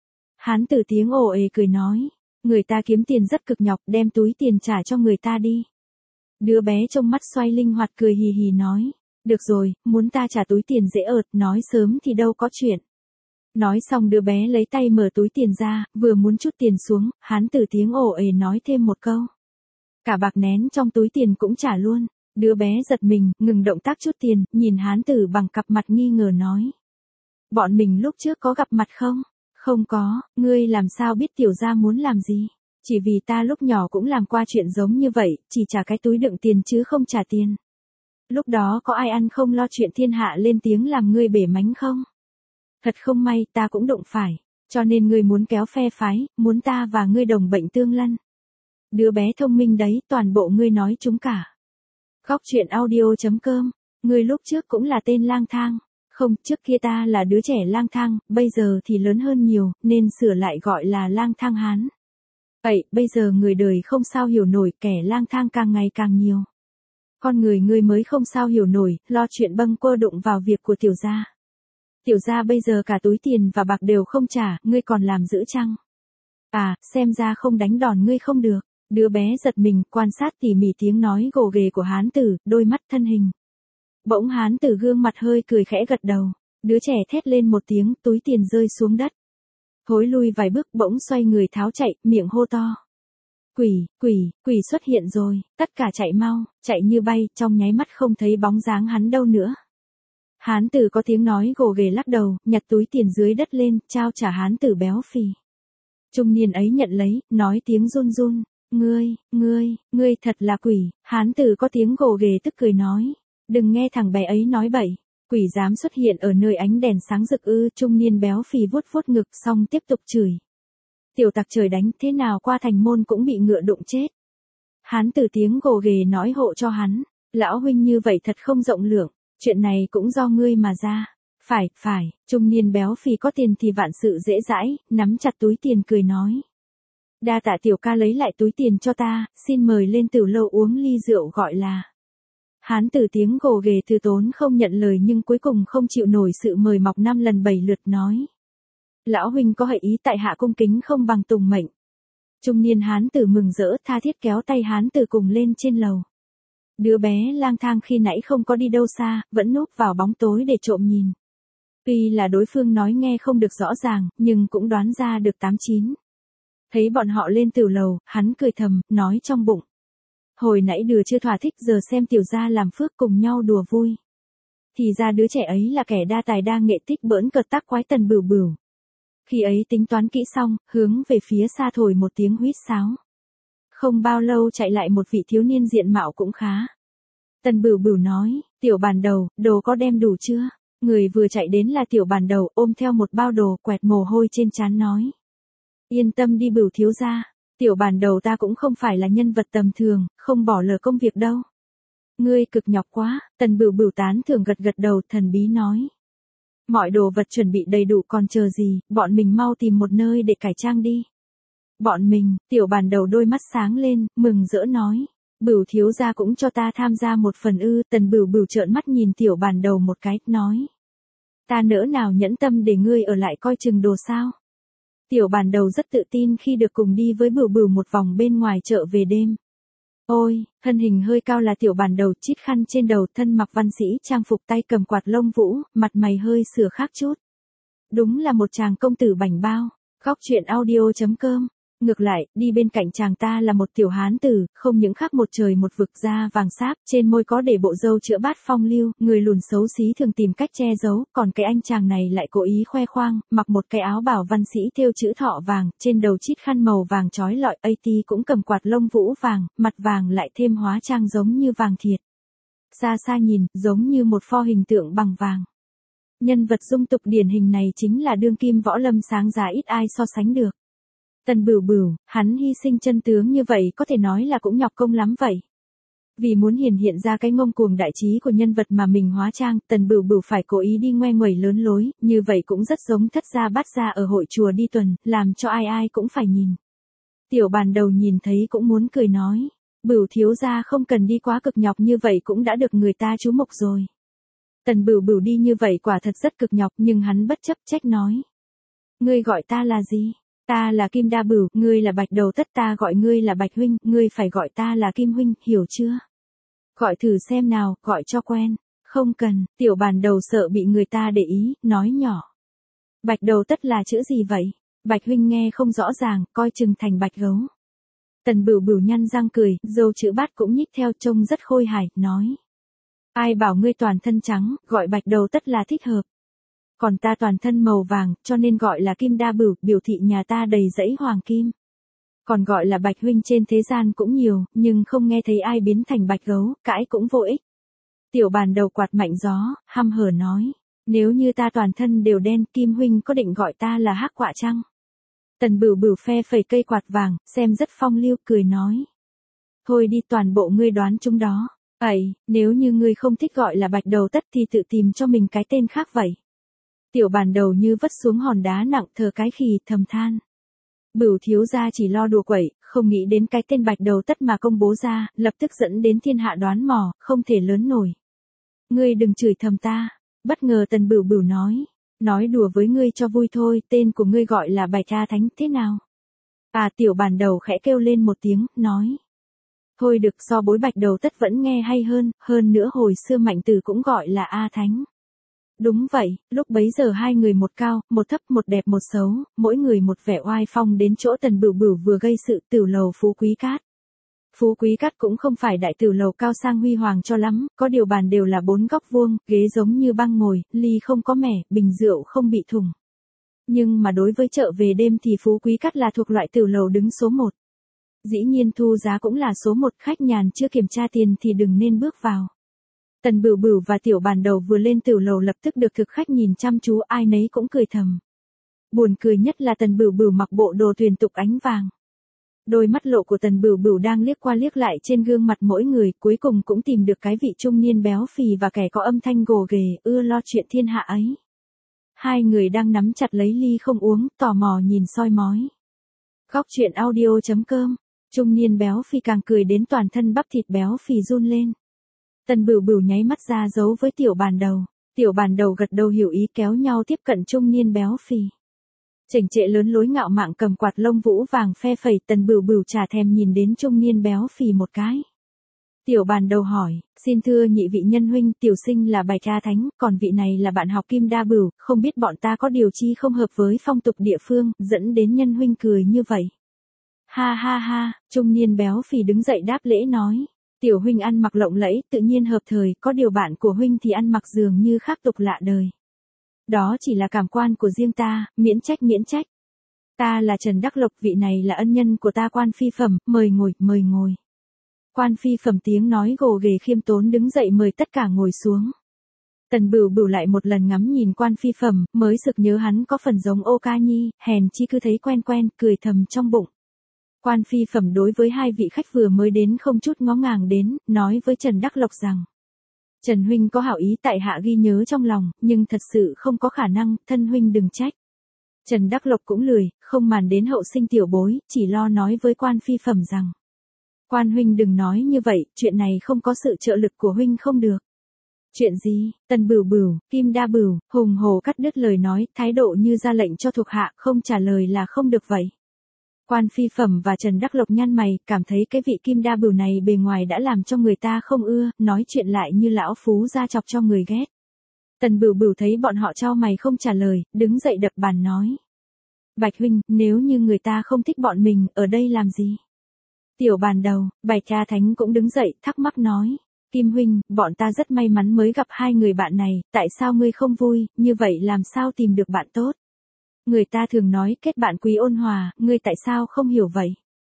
Hán tử tiếng ồ ề cười nói. Người ta kiếm tiền rất cực nhọc, đem túi tiền trả cho người ta đi. Đứa bé trong mắt xoay linh hoạt cười hì hì nói. Được rồi, muốn ta trả túi tiền dễ ợt, nói sớm thì đâu có chuyện. Nói xong đứa bé lấy tay mở túi tiền ra, vừa muốn chút tiền xuống, hán tử tiếng ồ ề nói thêm một câu. Cả bạc nén trong túi tiền cũng trả luôn. Đứa bé giật mình, ngừng động tác chút tiền, nhìn hán tử bằng cặp mặt nghi ngờ nói. Bọn mình lúc trước có gặp mặt không? Không có, ngươi làm sao biết tiểu gia muốn làm gì? Chỉ vì ta lúc nhỏ cũng làm qua chuyện giống như vậy, chỉ trả cái túi đựng tiền chứ không trả tiền. Lúc đó có ai ăn không lo chuyện thiên hạ lên tiếng làm ngươi bể mánh không? Thật không may ta cũng đụng phải, cho nên ngươi muốn kéo phe phái, muốn ta và ngươi đồng bệnh tương lân. Đứa bé thông minh đấy, toàn bộ ngươi nói chúng cả. Góc truyện audio.com, ngươi lúc trước cũng là tên lang thang. Không, trước kia ta là đứa trẻ lang thang, bây giờ thì lớn hơn nhiều, nên sửa lại gọi là lang thang hán. Vậy, bây giờ người đời không sao hiểu nổi, kẻ lang thang càng ngày càng nhiều. Con người ngươi mới không sao hiểu nổi, lo chuyện bâng quơ đụng vào việc của tiểu gia. Tiểu gia bây giờ cả túi tiền và bạc đều không trả, ngươi còn làm giữ chăng? À, xem ra không đánh đòn ngươi không được. Đứa bé giật mình, quan sát tỉ mỉ tiếng nói gồ ghề của hán tử, đôi mắt thân hình. Bỗng hán tử gương mặt hơi cười khẽ gật đầu. Đứa trẻ thét lên một tiếng, túi tiền rơi xuống đất. Thối lui vài bước bỗng xoay người tháo chạy, miệng hô to. Quỷ, quỷ, quỷ xuất hiện rồi, tất cả chạy mau, chạy như bay, trong nháy mắt không thấy bóng dáng hắn đâu nữa. Hán tử có tiếng nói gồ ghề lắc đầu, nhặt túi tiền dưới đất lên, trao trả hán tử béo phì. Trung niên ấy nhận lấy, nói tiếng run run. Ngươi, ngươi, ngươi thật là quỷ, hán tử có tiếng gồ ghề tức cười nói. Đừng nghe thằng bé ấy nói bậy, quỷ dám xuất hiện ở nơi ánh đèn sáng rực ư. Trung niên béo phì vuốt vuốt ngực xong tiếp tục chửi. Tiểu tặc trời đánh, thế nào qua thành môn cũng bị ngựa đụng chết. Hán tử tiếng gồ ghề nói hộ cho hắn. Lão huynh như vậy thật không rộng lượng, chuyện này cũng do ngươi mà ra. Phải, phải, trung niên béo phì có tiền thì vạn sự dễ dãi, nắm chặt túi tiền cười nói. Đa tạ tiểu ca lấy lại túi tiền cho ta, xin mời lên tiểu lâu uống ly rượu gọi là. Hán tử tiếng gồ ghề từ tốn không nhận lời nhưng cuối cùng không chịu nổi sự mời mọc năm lần bảy lượt nói. Lão huynh có hợi ý tại hạ cung kính không bằng tùng mệnh. Trung niên hán tử mừng rỡ tha thiết kéo tay hán tử cùng lên trên lầu. Đứa bé lang thang khi nãy không có đi đâu xa, vẫn núp vào bóng tối để trộm nhìn. Tuy là đối phương nói nghe không được rõ ràng, nhưng cũng đoán ra được tám chín. Thấy bọn họ lên tiểu lầu, hắn cười thầm, nói trong bụng. Hồi nãy đứa chưa thỏa thích giờ xem tiểu gia làm phước cùng nhau đùa vui. Thì ra đứa trẻ ấy là kẻ đa tài đa nghệ tích bỡn cợt tác quái Tần Bửu Bửu. Khi ấy tính toán kỹ xong, hướng về phía xa thổi một tiếng huýt sáo. Không bao lâu chạy lại một vị thiếu niên diện mạo cũng khá. Tần Bửu Bửu nói, tiểu bàn đầu, đồ có đem đủ chưa? Người vừa chạy đến là tiểu bàn đầu ôm theo một bao đồ quẹt mồ hôi trên trán nói. Yên tâm đi Bửu thiếu gia, tiểu bàn đầu ta cũng không phải là nhân vật tầm thường, không bỏ lỡ công việc đâu. Ngươi cực nhọc quá, Tần Bửu Bửu tán thưởng gật gật đầu thần bí nói. Mọi đồ vật chuẩn bị đầy đủ còn chờ gì, bọn mình mau tìm một nơi để cải trang đi. Bọn mình, tiểu bàn đầu đôi mắt sáng lên, mừng rỡ nói. Bửu thiếu gia cũng cho ta tham gia một phần ư. Tần Bửu Bửu trợn mắt nhìn tiểu bàn đầu một cái, nói. Ta nỡ nào nhẫn tâm để ngươi ở lại coi chừng đồ sao. Tiểu bàn đầu rất tự tin khi được cùng đi với Bửu Bửu một vòng bên ngoài chợ về đêm. Ôi, thân hình hơi cao là tiểu bàn đầu chít khăn trên đầu thân mặc văn sĩ trang phục tay cầm quạt lông vũ, mặt mày hơi sửa khác chút. Đúng là một chàng công tử bảnh bao. Góc truyện audio.com. Ngược lại, đi bên cạnh chàng ta là một tiểu hán tử, không những khác một trời một vực da vàng sáp, trên môi có để bộ râu chữa bát phong lưu, người lùn xấu xí thường tìm cách che giấu, còn cái anh chàng này lại cố ý khoe khoang, mặc một cái áo bảo văn sĩ thêu chữ thọ vàng, trên đầu chít khăn màu vàng chói lọi, a tê cũng cầm quạt lông vũ vàng, mặt vàng lại thêm hóa trang giống như vàng thiệt. Xa xa nhìn, giống như một pho hình tượng bằng vàng. Nhân vật dung tục điển hình này chính là đương kim võ lâm sáng giá ít ai so sánh được. Tần Bửu Bửu, hắn hy sinh chân tướng như vậy có thể nói là cũng nhọc công lắm vậy. Vì muốn hiển hiện ra cái ngông cuồng đại trí của nhân vật mà mình hóa trang, Tần Bửu Bửu phải cố ý đi ngoe nguẩy lớn lối, như vậy cũng rất giống thất gia bát gia ở hội chùa đi tuần, làm cho ai ai cũng phải nhìn. Tiểu Bàn Đầu nhìn thấy cũng muốn cười nói, Bửu thiếu gia không cần đi quá cực nhọc như vậy cũng đã được người ta chú mục rồi. Tần Bửu Bửu đi như vậy quả thật rất cực nhọc nhưng hắn bất chấp trách nói. Ngươi gọi ta là gì? Ta là Kim Đa Bửu, ngươi là Bạch Đầu Tất, ta gọi ngươi là Bạch huynh, ngươi phải gọi ta là Kim huynh, hiểu chưa? Gọi thử xem nào, gọi cho quen. Không cần, Tiểu Bàn Đầu sợ bị người ta để ý, nói nhỏ. Bạch Đầu Tất là chữ gì vậy? Bạch huynh nghe không rõ ràng, coi chừng thành bạch gấu. Tần Bửu Bửu nhăn răng cười, dâu chữ bát cũng nhích theo trông rất khôi hài, nói. Ai bảo ngươi toàn thân trắng, gọi Bạch Đầu Tất là thích hợp. Còn ta toàn thân màu vàng, cho nên gọi là Kim Đa Bửu, biểu thị nhà ta đầy dãy hoàng kim. Còn gọi là Bạch huynh trên thế gian cũng nhiều, nhưng không nghe thấy ai biến thành bạch gấu, cãi cũng vô ích. Tiểu Bàn Đầu quạt mạnh gió, hăm hở nói, nếu như ta toàn thân đều đen, Kim huynh có định gọi ta là hắc quạ chăng? Tần Bửu Bửu phe phẩy cây quạt vàng, xem rất phong lưu, cười nói. Thôi đi, toàn bộ ngươi đoán chung đó. Ấy, nếu như ngươi không thích gọi là Bạch Đầu Tất thì tự tìm cho mình cái tên khác vậy. Tiểu Bàn Đầu như vất xuống hòn đá nặng, thở cái khì, thầm than. Bửu thiếu gia chỉ lo đùa quẩy, không nghĩ đến cái tên Bạch Đầu Tất mà công bố ra, lập tức dẫn đến thiên hạ đoán mò, không thể lớn nổi. Ngươi đừng chửi thầm ta. Bất ngờ Tần Bửu Bửu nói. Nói đùa với ngươi cho vui thôi, tên của ngươi gọi là Bạch A Thánh thế nào? À, Tiểu Bàn Đầu khẽ kêu lên một tiếng, nói. Thôi được, so bối Bạch Đầu Tất vẫn nghe hay hơn, hơn nữa hồi xưa Mạnh Tử cũng gọi là A Thánh. Đúng vậy, lúc bấy giờ hai người một cao, một thấp, một đẹp một xấu, mỗi người một vẻ oai phong đến chỗ Tần Bửu Bửu vừa gây sự, Tửu lầu Phú Quý Cát. Phú Quý Cát cũng không phải đại tửu lầu cao sang huy hoàng cho lắm, có điều bàn đều là bốn góc vuông, ghế giống như băng ngồi, ly không có mẻ, bình rượu không bị thủng. Nhưng mà đối với chợ về đêm thì Phú Quý Cát là thuộc loại tửu lầu đứng số một. Dĩ nhiên thu giá cũng là số một, khách nhàn chưa kiểm tra tiền thì đừng nên bước vào. Tần Bửu Bửu và Tiểu Bàn Đầu vừa lên tửu lầu lập tức được thực khách nhìn chăm chú, ai nấy cũng cười thầm. Buồn cười nhất là Tần Bửu Bửu mặc bộ đồ tuyền tục ánh vàng. Đôi mắt lộ của Tần Bửu Bửu đang liếc qua liếc lại trên gương mặt mỗi người, cuối cùng cũng tìm được cái vị trung niên béo phì và kẻ có âm thanh gồ ghề, ưa lo chuyện thiên hạ ấy. Hai người đang nắm chặt lấy ly không uống, tò mò nhìn soi mói. Góc truyện audio chấm com, trung niên béo phì càng cười đến toàn thân bắp thịt béo phì run lên. Tần Bửu Bửu nháy mắt ra dấu với Tiểu Bàn Đầu, Tiểu Bàn Đầu gật đầu hiểu ý kéo nhau tiếp cận trung niên béo phì. Chỉnh trệ lớn lối ngạo mạn cầm quạt lông vũ vàng phe phẩy, Tần Bửu Bửu chả thèm nhìn đến trung niên béo phì một cái. Tiểu Bàn Đầu hỏi, xin thưa nhị vị nhân huynh, tiểu sinh là Bạch A Thánh, còn vị này là bạn học Kim Đa Bửu, không biết bọn ta có điều chi không hợp với phong tục địa phương, dẫn đến nhân huynh cười như vậy. Ha ha ha, trung niên béo phì đứng dậy đáp lễ nói. Tiểu huynh ăn mặc lộng lẫy, tự nhiên hợp thời, có điều bạn của huynh thì ăn mặc dường như khác tục lạ đời. Đó chỉ là cảm quan của riêng ta, miễn trách miễn trách. Ta là Trần Đắc Lộc, vị này là ân nhân của ta Quan Phi Phẩm, mời ngồi, mời ngồi. Quan Phi Phẩm tiếng nói gồ ghề khiêm tốn đứng dậy mời tất cả ngồi xuống. Tần Bửu Bửu lại một lần ngắm nhìn Quan Phi Phẩm, mới sực nhớ hắn có phần giống Ô Ca Nhi, hèn chi cứ thấy quen quen, cười thầm trong bụng. Quan Phi Phẩm đối với hai vị khách vừa mới đến không chút ngó ngàng đến, nói với Trần Đắc Lộc rằng. Trần huynh có hảo ý tại hạ ghi nhớ trong lòng, nhưng thật sự không có khả năng, thân huynh đừng trách. Trần Đắc Lộc cũng lười, không màn đến hậu sinh tiểu bối, chỉ lo nói với Quan Phi Phẩm rằng. Quan huynh đừng nói như vậy, chuyện này không có sự trợ lực của huynh không được. Chuyện gì? Tần Bửu Bửu, Kim Đa Bửu, hùng hồ cắt đứt lời nói, thái độ như ra lệnh cho thuộc hạ, không trả lời là không được vậy. Quan Phi Phẩm và Trần Đắc Lộc nhăn mày, cảm thấy cái vị Kim Đa Bửu này bề ngoài đã làm cho người ta không ưa, nói chuyện lại như lão phú gia chọc cho người ghét. Tần Bửu Bửu thấy bọn họ chau mày không trả lời, đứng dậy đập bàn nói. Bạch huynh, nếu như người ta không thích bọn mình, ở đây làm gì? Tiểu Bàn Đầu, Bạch A Thánh cũng đứng dậy, thắc mắc nói. Kim huynh, bọn ta rất may mắn mới gặp hai người bạn này, tại sao ngươi không vui, như vậy làm sao tìm được bạn tốt? Người ta thường nói kết bạn quý ôn hòa, ngươi tại sao không hiểu vậy?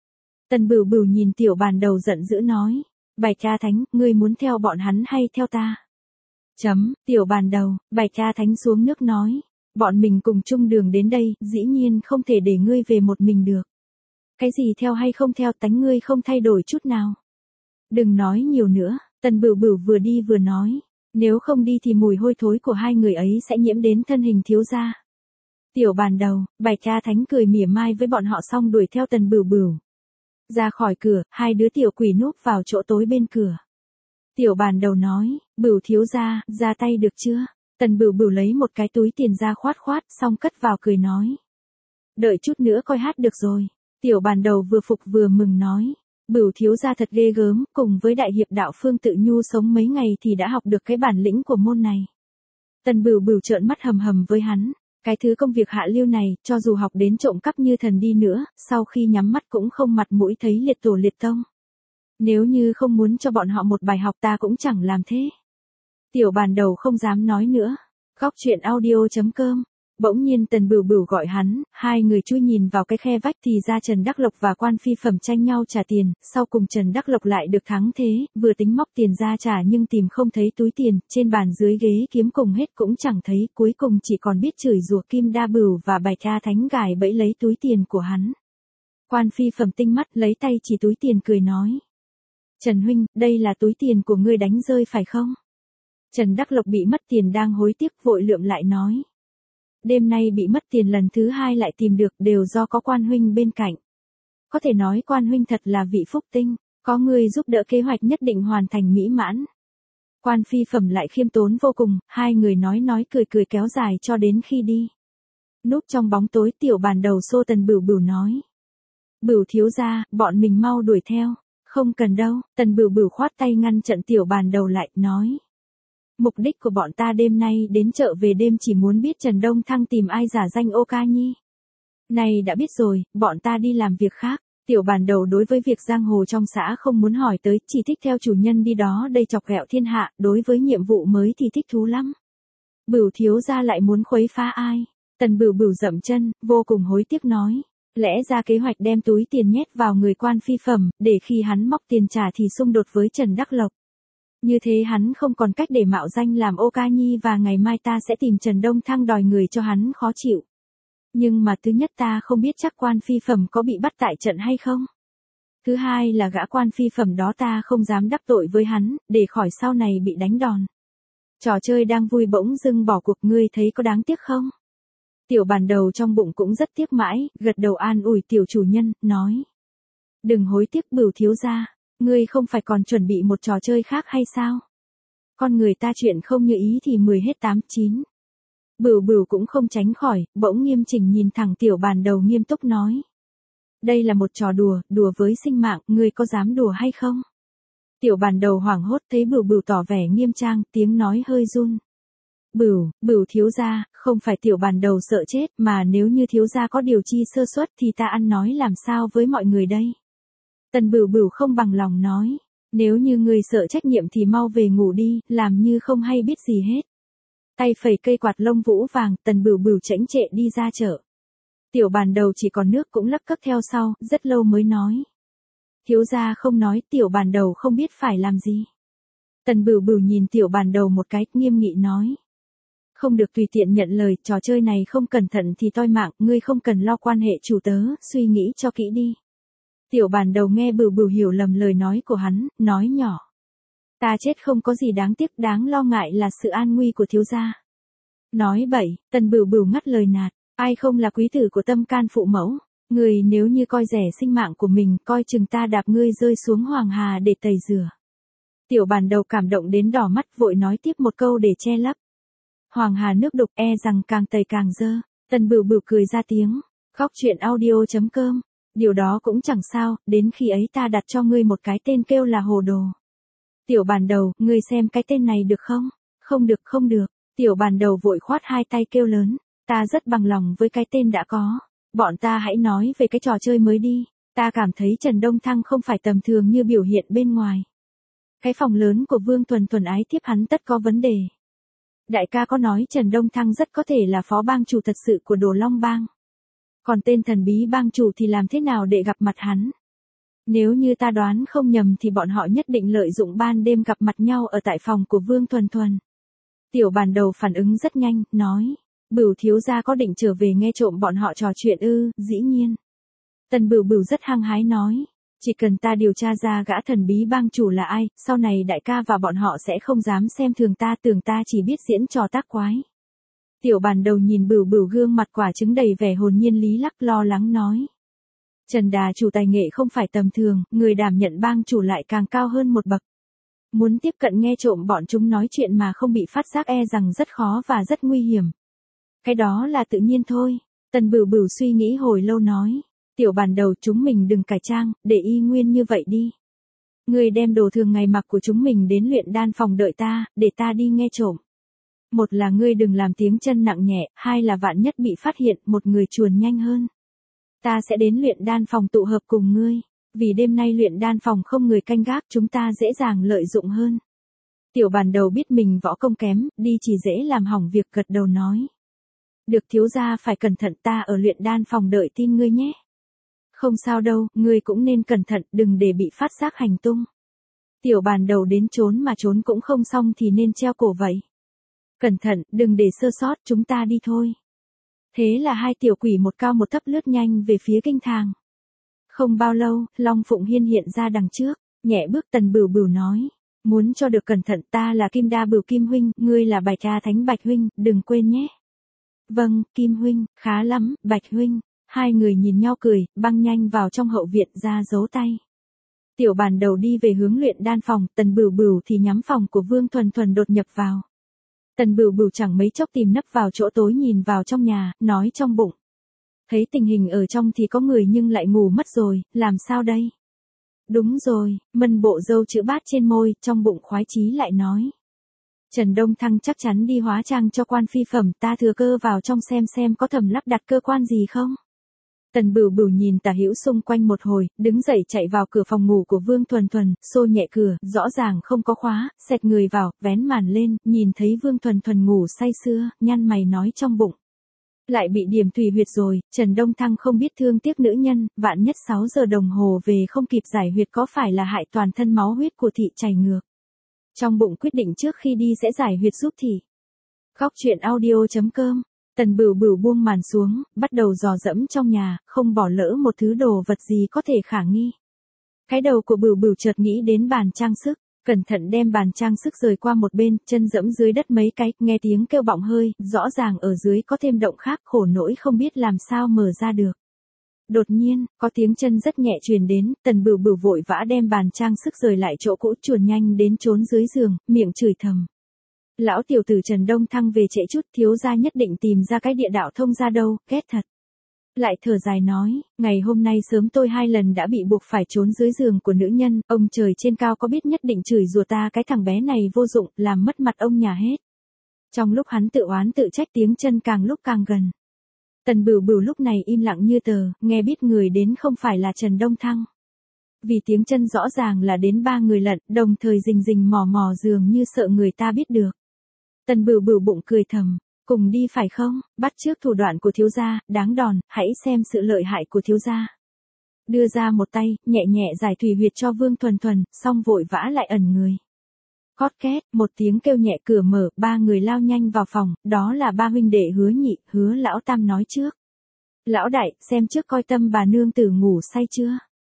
Tần Bửu Bửu nhìn Tiểu Bàn Đầu giận dữ nói. Bạch A Thánh, ngươi muốn theo bọn hắn hay theo ta? Chấm, tiểu bàn đầu, Bạch Ca Thánh xuống nước nói. Bọn mình cùng chung đường đến đây, dĩ nhiên không thể để ngươi về một mình được. Cái gì theo hay không theo tánh ngươi không thay đổi chút nào. Đừng nói nhiều nữa, Tần Bửu Bửu vừa đi vừa nói. Nếu không đi thì mùi hôi thối của hai người ấy sẽ nhiễm đến thân hình thiếu gia. Tiểu bàn đầu, Bạch Ca Thánh cười mỉa mai với bọn họ xong đuổi theo Tần Bửu Bửu. Ra khỏi cửa, hai đứa tiểu quỷ núp vào chỗ tối bên cửa. Tiểu bàn đầu nói, Bửu thiếu gia, ra tay được chưa? Tần Bửu Bửu lấy một cái túi tiền ra khoát khoát, xong cất vào cười nói. Đợi chút nữa coi hát được rồi. Tiểu bàn đầu vừa phục vừa mừng nói. Bửu thiếu gia thật ghê gớm, cùng với đại hiệp đạo Phương Tự Nhu sống mấy ngày thì đã học được cái bản lĩnh của môn này. Tần Bửu Bửu trợn mắt hầm hầm với hắn. Cái thứ công việc hạ lưu này, cho dù học đến trộm cắp như thần đi nữa, sau khi nhắm mắt cũng không mặt mũi thấy liệt tổ liệt tông. Nếu như không muốn cho bọn họ một bài học ta cũng chẳng làm thế. Tiểu bàn đầu không dám nói nữa. Góc chuyện audio chấm com. Bỗng nhiên Tần Bửu Bửu gọi hắn, hai người chui nhìn vào cái khe vách thì ra Trần Đắc Lộc và Quan Phi Phẩm tranh nhau trả tiền, sau cùng Trần Đắc Lộc lại được thắng thế, vừa tính móc tiền ra trả nhưng tìm không thấy túi tiền, trên bàn dưới ghế kiếm cùng hết cũng chẳng thấy, cuối cùng chỉ còn biết chửi rủa Kim Đa Bửu và Bạch Ca Thánh gài bẫy lấy túi tiền của hắn. Quan Phi Phẩm tinh mắt lấy tay chỉ túi tiền cười nói. Trần huynh, đây là túi tiền của ngươi đánh rơi phải không? Trần Đắc Lộc bị mất tiền đang hối tiếc vội lượm lại nói. Đêm nay bị mất tiền lần thứ hai lại tìm được đều do có Quan huynh bên cạnh. Có thể nói Quan huynh thật là vị phúc tinh, có người giúp đỡ kế hoạch nhất định hoàn thành mỹ mãn. Quan Phi Phẩm lại khiêm tốn vô cùng, hai người nói nói cười cười kéo dài cho đến khi đi. Núp trong bóng tối tiểu bàn đầu xô Tần Bửu Bửu nói. Bửu thiếu gia, bọn mình mau đuổi theo. Không cần đâu, Tần Bửu Bửu khoát tay ngăn trận tiểu bàn đầu lại, nói. Mục đích của bọn ta đêm nay đến chợ về đêm chỉ muốn biết Trần Đông Thăng tìm ai giả danh Ô Ca Nhi. Này đã biết rồi, bọn ta đi làm việc khác. Tiểu bàn đầu đối với việc giang hồ trong xã không muốn hỏi tới, chỉ thích theo chủ nhân đi đó đây chọc ghẹo thiên hạ, đối với nhiệm vụ mới thì thích thú lắm. Bửu thiếu gia lại muốn khuấy phá ai? Tần Bửu Bửu dậm chân, vô cùng hối tiếc nói. Lẽ ra kế hoạch đem túi tiền nhét vào người Quan Phi Phẩm, để khi hắn móc tiền trả thì xung đột với Trần Đắc Lộc. Như thế hắn không còn cách để mạo danh làm Ô Ca Nhi và ngày mai ta sẽ tìm Trần Đông Thăng đòi người cho hắn khó chịu. Nhưng mà thứ nhất ta không biết chắc Quan Phi Phẩm có bị bắt tại trận hay không. Thứ hai là gã Quan Phi Phẩm đó ta không dám đắc tội với hắn, để khỏi sau này bị đánh đòn. Trò chơi đang vui bỗng dưng bỏ cuộc, ngươi thấy có đáng tiếc không? Tiểu bàn đầu trong bụng cũng rất tiếc mãi, gật đầu an ủi tiểu chủ nhân, nói. Đừng hối tiếc Bửu thiếu gia, ngươi không phải còn chuẩn bị một trò chơi khác hay sao? Con người ta chuyện không như ý thì mười hết tám chín. Bửu Bửu cũng không tránh khỏi, bỗng nghiêm chỉnh nhìn thẳng tiểu bàn đầu nghiêm túc nói. Đây là một trò đùa, đùa với sinh mạng, ngươi có dám đùa hay không? Tiểu bàn đầu hoảng hốt thấy Bửu Bửu tỏ vẻ nghiêm trang, tiếng nói hơi run. Bửu, Bửu thiếu gia, không phải tiểu bàn đầu sợ chết, mà nếu như thiếu gia có điều chi sơ suất thì ta ăn nói làm sao với mọi người đây? Tần Bửu Bửu không bằng lòng nói, nếu như người sợ trách nhiệm thì mau về ngủ đi, làm như không hay biết gì hết. Tay phẩy cây quạt lông vũ vàng, Tần Bửu Bửu chễnh trệ đi ra chợ. Tiểu bàn đầu chỉ còn nước cũng lắc cấc theo sau, rất lâu mới nói. Thiếu gia không nói, tiểu bàn đầu không biết phải làm gì. Tần Bửu Bửu nhìn tiểu bàn đầu một cái, nghiêm nghị nói. Không được tùy tiện nhận lời, trò chơi này không cẩn thận thì toi mạng, ngươi không cần lo quan hệ chủ tớ, suy nghĩ cho kỹ đi. Tiểu bàn đầu nghe Bửu Bửu hiểu lầm lời nói của hắn, nói nhỏ. Ta chết không có gì đáng tiếc, đáng lo ngại là sự an nguy của thiếu gia. Nói bậy, Tần Bửu Bửu ngắt lời nạt, ai không là quý tử của tâm can phụ mẫu, người nếu như coi rẻ sinh mạng của mình, coi chừng ta đạp ngươi rơi xuống Hoàng Hà để tẩy rửa. Tiểu bàn đầu cảm động đến đỏ mắt vội nói tiếp một câu để che lấp. Hoàng Hà nước đục e rằng càng tẩy càng dơ. Tần Bửu Bửu cười ra tiếng. Góc chuyện audio chấm com. Điều đó cũng chẳng sao, đến khi ấy ta đặt cho ngươi một cái tên kêu là hồ đồ. Tiểu bàn đầu, ngươi xem cái tên này được không? Không được không được. Tiểu bàn đầu vội khoát hai tay kêu lớn. Ta rất bằng lòng với cái tên đã có. Bọn ta hãy nói về cái trò chơi mới đi. Ta cảm thấy Trần Đông Thăng không phải tầm thường như biểu hiện bên ngoài. Cái phòng lớn của Vương Thuần Thuần ái tiếp hắn tất có vấn đề. Đại ca có nói Trần Đông Thăng rất có thể là phó bang chủ thật sự của Đồ Long Bang. Còn tên thần bí bang chủ thì làm thế nào để gặp mặt hắn? Nếu như ta đoán không nhầm thì bọn họ nhất định lợi dụng ban đêm gặp mặt nhau ở tại phòng của Vương Thuần Thuần. Tiểu Bàn Đầu phản ứng rất nhanh, nói. Bửu thiếu gia có định trở về nghe trộm bọn họ trò chuyện ư? Dĩ nhiên. Tần Bửu Bửu rất hăng hái nói. Chỉ cần ta điều tra ra gã thần bí bang chủ là ai, sau này đại ca và bọn họ sẽ không dám xem thường ta, tưởng ta chỉ biết diễn trò tác quái. Tiểu Bàn Đầu nhìn Bửu Bửu gương mặt quả trứng đầy vẻ hồn nhiên lý lắc, lo lắng nói. Trần đà chủ tài nghệ không phải tầm thường, người đảm nhận bang chủ lại càng cao hơn một bậc. Muốn tiếp cận nghe trộm bọn chúng nói chuyện mà không bị phát giác e rằng rất khó và rất nguy hiểm. Cái đó là tự nhiên thôi. Tần Bửu Bửu suy nghĩ hồi lâu nói. Tiểu Bàn Đầu, chúng mình đừng cải trang, để y nguyên như vậy đi. Người đem đồ thường ngày mặc của chúng mình đến luyện đan phòng đợi ta, để ta đi nghe trộm. Một là ngươi đừng làm tiếng chân nặng nhẹ, hai là vạn nhất bị phát hiện, một người chuồn nhanh hơn. Ta sẽ đến luyện đan phòng tụ hợp cùng ngươi. Vì đêm nay luyện đan phòng không người canh gác, chúng ta dễ dàng lợi dụng hơn. Tiểu Bàn Đầu biết mình võ công kém, đi chỉ dễ làm hỏng việc, gật đầu nói. Được, thiếu gia phải cẩn thận, ta ở luyện đan phòng đợi tin ngươi nhé. Không sao đâu, ngươi cũng nên cẩn thận, đừng để bị phát giác hành tung. Tiểu Bàn Đầu đến trốn mà trốn cũng không xong thì nên treo cổ vậy. Cẩn thận, đừng để sơ sót, chúng ta đi thôi. Thế là hai tiểu quỷ một cao một thấp lướt nhanh về phía kinh thàng. Không bao lâu, Long Phụng Hiên hiện ra đằng trước, nhẹ bước. Tần Bửu Bửu nói. Muốn cho được cẩn thận, ta là Kim Đa Bửu Kim huynh, ngươi là Bạch A Thánh Bạch huynh, đừng quên nhé. Vâng, Kim huynh, khá lắm, Bạch huynh. Hai người nhìn nhau cười, băng nhanh vào trong hậu viện ra giấu tay. Tiểu Bàn Đầu đi về hướng luyện đan phòng, Tần Bửu Bửu thì nhắm phòng của Vương Thuần Thuần đột nhập vào. Tần Bửu Bửu chẳng mấy chốc tìm nấp vào chỗ tối nhìn vào trong nhà, nói trong bụng. Thấy tình hình ở trong thì có người nhưng lại ngủ mất rồi, làm sao đây? Đúng rồi, mân bộ râu chữ bát trên môi, trong bụng khoái chí lại nói. Trần Đông Thăng chắc chắn đi hóa trang cho quan phi phẩm, ta thừa cơ vào trong xem xem có thầm lắp đặt cơ quan gì không. Tần Bửu Bửu nhìn tả hữu xung quanh một hồi, đứng dậy chạy vào cửa phòng ngủ của Vương Thuần Thuần, xô nhẹ cửa, rõ ràng không có khóa, xẹt người vào, vén màn lên, nhìn thấy Vương Thuần Thuần ngủ say sưa, nhăn mày nói trong bụng. Lại bị điểm thủy huyệt rồi, Trần Đông Thăng không biết thương tiếc nữ nhân, vạn nhất sáu giờ đồng hồ về không kịp giải huyệt có phải là hại toàn thân máu huyết của thị chảy ngược. Trong bụng quyết định trước khi đi sẽ giải huyệt giúp thị. Khóc chuyện audio chấm com. Tần Bửu Bửu buông màn xuống, bắt đầu dò dẫm trong nhà, không bỏ lỡ một thứ đồ vật gì có thể khả nghi. Cái đầu của Bửu Bửu chợt nghĩ đến bàn trang sức, cẩn thận đem bàn trang sức rời qua một bên, chân dẫm dưới đất mấy cái, nghe tiếng kêu bọng hơi, rõ ràng ở dưới có thêm động khác, khổ nỗi không biết làm sao mở ra được. Đột nhiên, có tiếng chân rất nhẹ truyền đến, Tần Bửu Bửu vội vã đem bàn trang sức rời lại chỗ cũ, chuồn nhanh đến trốn dưới giường, miệng chửi thầm. Lão tiểu tử Trần Đông Thăng về trễ chút, thiếu gia nhất định tìm ra cái địa đạo thông ra đâu, ghét thật. Lại thở dài nói, ngày hôm nay sớm tôi hai lần đã bị buộc phải trốn dưới giường của nữ nhân, ông trời trên cao có biết nhất định chửi rủa ta cái thằng bé này vô dụng, làm mất mặt ông nhà hết. Trong lúc hắn tự oán tự trách tiếng chân càng lúc càng gần. Tần Bửu Bửu lúc này im lặng như tờ, nghe biết người đến không phải là Trần Đông Thăng. Vì tiếng chân rõ ràng là đến ba người lận, đồng thời rình rình mò mò dường như sợ người ta biết được. Tần Bửu Bửu bụng cười thầm, cùng đi phải không, bắt chước thủ đoạn của thiếu gia, đáng đòn, hãy xem sự lợi hại của thiếu gia. Đưa ra một tay, nhẹ nhẹ giải thủy huyệt cho Vương Thuần Thuần, xong vội vã lại ẩn người. Cót két, một tiếng kêu nhẹ, cửa mở, ba người lao nhanh vào phòng, đó là ba huynh đệ Hứa Nhị, Hứa lão tam nói trước. Lão đại, xem trước coi Tâm bà nương tử ngủ say chưa.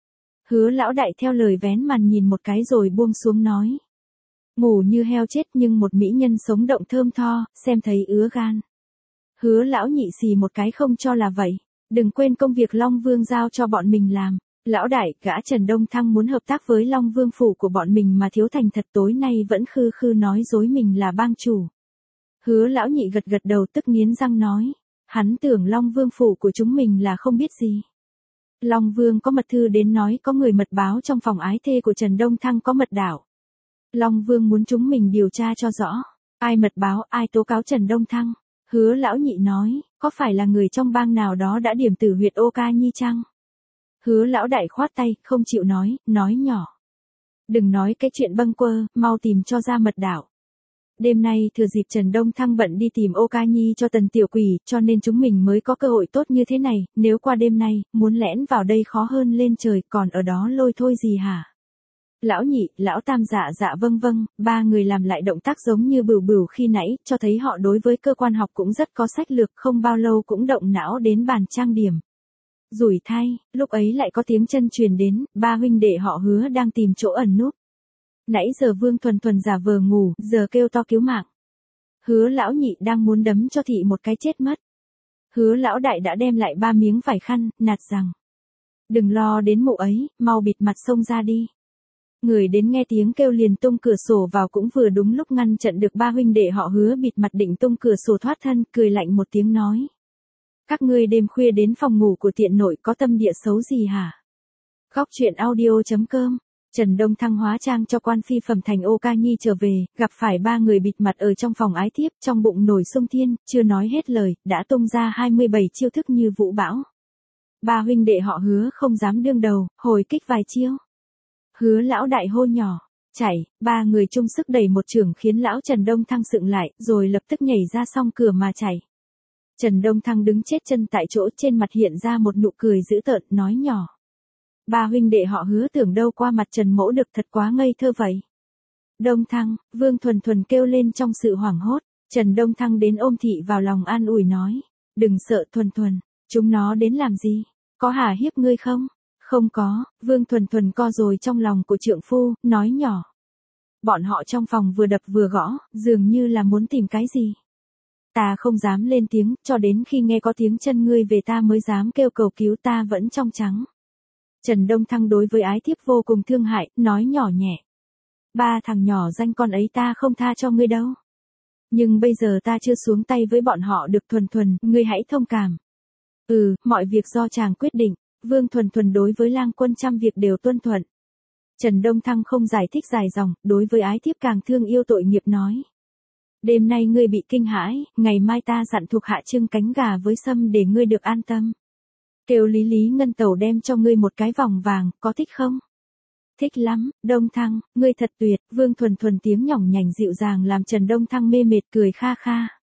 Hứa lão đại theo lời vén màn nhìn một cái rồi buông xuống nói. Ngủ như heo chết nhưng một mỹ nhân sống động thơm tho, xem thấy ứa gan. Hứa lão nhị xì một cái không cho là vậy. Đừng quên công việc Long Vương giao cho bọn mình làm. Lão đại, gã Trần Đông Thăng muốn hợp tác với Long Vương phủ của bọn mình mà thiếu thành thật, tối nay vẫn khư khư nói dối mình là bang chủ. Hứa lão nhị gật gật đầu tức nghiến răng nói. Hắn tưởng Long Vương phủ của chúng mình là không biết gì. Long Vương có mật thư đến nói có người mật báo trong phòng ái thê của Trần Đông Thăng có mật đảo. Long Vương muốn chúng mình điều tra cho rõ. Ai mật báo, ai tố cáo Trần Đông Thăng. Hứa lão nhị nói, có phải là người trong bang nào đó đã điểm tử huyệt Ô Ca Nhi chăng? Hứa lão đại khoát tay, không chịu nói, nói nhỏ. Đừng nói cái chuyện bâng quơ, mau tìm cho ra mật đảo. Đêm nay thừa dịp Trần Đông Thăng bận đi tìm Ô Ca Nhi cho Tần tiểu quỷ, cho nên chúng mình mới có cơ hội tốt như thế này, nếu qua đêm nay, muốn lẻn vào đây khó hơn lên trời, còn ở đó lôi thôi gì hả? Lão nhị, lão tam dạ dạ vâng vâng, ba người làm lại động tác giống như bửu bửu khi nãy, cho thấy họ đối với cơ quan học cũng rất có sách lược, không bao lâu cũng động não đến bàn trang điểm. Rủi thay, lúc ấy lại có tiếng chân truyền đến, ba huynh đệ họ Hứa đang tìm chỗ ẩn núp. Nãy giờ Vương Thuần Thuần giả vờ ngủ, giờ kêu to cứu mạng. Hứa lão nhị đang muốn đấm cho thị một cái chết mất. Hứa lão đại đã đem lại ba miếng vải khăn, nạt rằng. Đừng lo đến mụ ấy, mau bịt mặt xông ra đi. Người đến nghe tiếng kêu liền tung cửa sổ vào cũng vừa đúng lúc ngăn chặn được ba huynh đệ họ Hứa bịt mặt định tung cửa sổ thoát thân, cười lạnh một tiếng nói. Các ngươi đêm khuya đến phòng ngủ của tiện nội có tâm địa xấu gì hả? Khóc chuyện audio chấm com. Trần Đông Thăng hóa trang cho quan phi phẩm thành Ô Ca Nhi trở về, gặp phải ba người bịt mặt ở trong phòng ái thiếp, trong bụng nổi sung thiên, chưa nói hết lời, đã tung ra hai mươi bảy chiêu thức như vũ bão. Ba huynh đệ họ Hứa không dám đương đầu, hồi kích vài chiêu. Hứa lão đại hô nhỏ, chảy, ba người chung sức đẩy một chưởng khiến lão Trần Đông Thăng sựng lại, rồi lập tức nhảy ra song cửa mà chảy. Trần Đông Thăng đứng chết chân tại chỗ, trên mặt hiện ra một nụ cười dữ tợn, nói nhỏ. Ba huynh đệ họ Hứa tưởng đâu qua mặt Trần mỗ được thật quá ngây thơ vậy. Đông Thăng, Vương Thuần Thuần kêu lên trong sự hoảng hốt, Trần Đông Thăng đến ôm thị vào lòng an ủi nói. Đừng sợ Thuần Thuần, chúng nó đến làm gì, có hả hiếp ngươi không? Không có, Vương Thuần Thuần co rồi trong lòng của trượng phu, nói nhỏ. Bọn họ trong phòng vừa đập vừa gõ, dường như là muốn tìm cái gì. Ta không dám lên tiếng, cho đến khi nghe có tiếng chân ngươi về ta mới dám kêu cầu cứu, ta vẫn trong trắng. Trần Đông Thăng đối với ái thiếp vô cùng thương hại, nói nhỏ nhẹ. Ba thằng nhỏ danh con ấy ta không tha cho ngươi đâu. Nhưng bây giờ ta chưa xuống tay với bọn họ được. Thuần Thuần, ngươi hãy thông cảm. Ừ, mọi việc do chàng quyết định. Vương Thuần Thuần đối với lang quân trăm việc đều tuân thuận. Trần Đông Thăng không giải thích dài dòng, đối với ái thiếp càng thương yêu tội nghiệp nói. Đêm nay ngươi bị kinh hãi, ngày mai ta dặn thuộc hạ trưng cánh gà với sâm để ngươi được an tâm. Kêu Lý Lý Ngân Tẩu đem cho ngươi một cái vòng vàng, có thích không? Thích lắm, Đông Thăng, ngươi thật tuyệt. Vương Thuần Thuần tiếng nhỏng nhảnh dịu dàng làm Trần Đông Thăng mê mệt cười kha kha.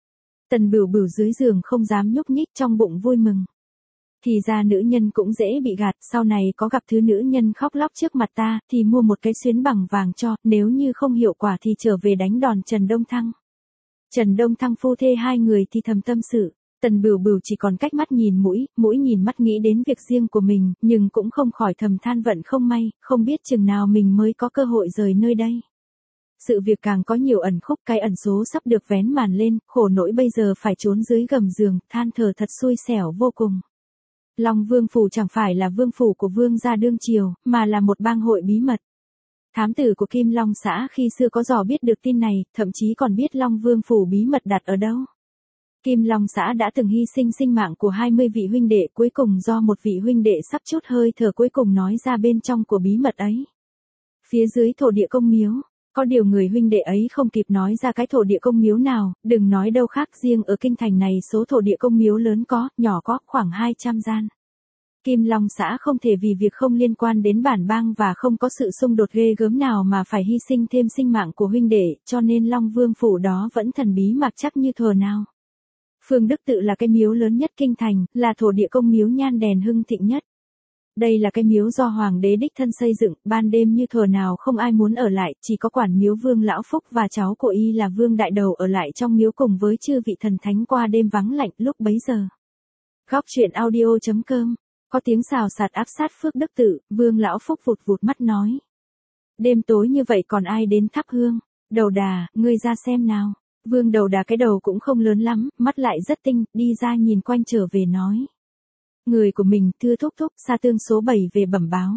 Tần Bửu Bửu dưới giường không dám nhúc nhích, trong bụng vui mừng. Thì ra nữ nhân cũng dễ bị gạt, sau này có gặp thứ nữ nhân khóc lóc trước mặt ta, thì mua một cái xuyến bằng vàng cho, nếu như không hiệu quả thì trở về đánh đòn Trần Đông Thăng. Trần Đông Thăng phu thê hai người thì thầm tâm sự. Tần Bửu Bửu chỉ còn cách mắt nhìn mũi, mũi nhìn mắt nghĩ đến việc riêng của mình, nhưng cũng không khỏi thầm than vận không may, không biết chừng nào mình mới có cơ hội rời nơi đây. Sự việc càng có nhiều ẩn khúc, cái ẩn số sắp được vén màn lên, khổ nỗi bây giờ phải trốn dưới gầm giường, than thở thật xui xẻo vô cùng. Long Vương Phủ chẳng phải là vương phủ của vương gia đương triều, mà là một bang hội bí mật. Thám tử của Kim Long xã khi xưa có dò biết được tin này, thậm chí còn biết Long Vương Phủ bí mật đặt ở đâu. Kim Long xã đã từng hy sinh sinh mạng của hai mươi vị huynh đệ, cuối cùng do một vị huynh đệ sắp chút hơi thở cuối cùng nói ra bên trong của bí mật ấy. Phía dưới thổ địa công miếu, có điều người huynh đệ ấy không kịp nói ra cái thổ địa công miếu nào, đừng nói đâu khác, riêng ở kinh thành này số thổ địa công miếu lớn có, nhỏ có, khoảng hai trăm gian. Kim Long xã không thể vì việc không liên quan đến bản bang và không có sự xung đột ghê gớm nào mà phải hy sinh thêm sinh mạng của huynh đệ, cho nên Long Vương Phủ đó vẫn thần bí mặc chắc như thuở nào. Phương Đức Tự là cái miếu lớn nhất kinh thành, là thổ địa công miếu nhan đèn hưng thịnh nhất. Đây là cái miếu do hoàng đế đích thân xây dựng, ban đêm như thuở nào không ai muốn ở lại, chỉ có quản miếu Vương Lão Phúc và cháu của y là Vương Đại Đầu ở lại trong miếu cùng với chư vị thần thánh qua đêm vắng lạnh lúc bấy giờ. Khóc chuyện audio chấm com. Có tiếng xào xạc áp sát Phước Đức Tự, Vương Lão Phúc vụt vụt mắt nói. Đêm tối như vậy còn ai đến thắp hương? Đầu Đà, ngươi ra xem nào. Vương Đầu Đà cái đầu cũng không lớn lắm, mắt lại rất tinh, đi ra nhìn quanh trở về nói. Người của mình, thưa thúc thúc, Sa Tương số bảy về bẩm báo.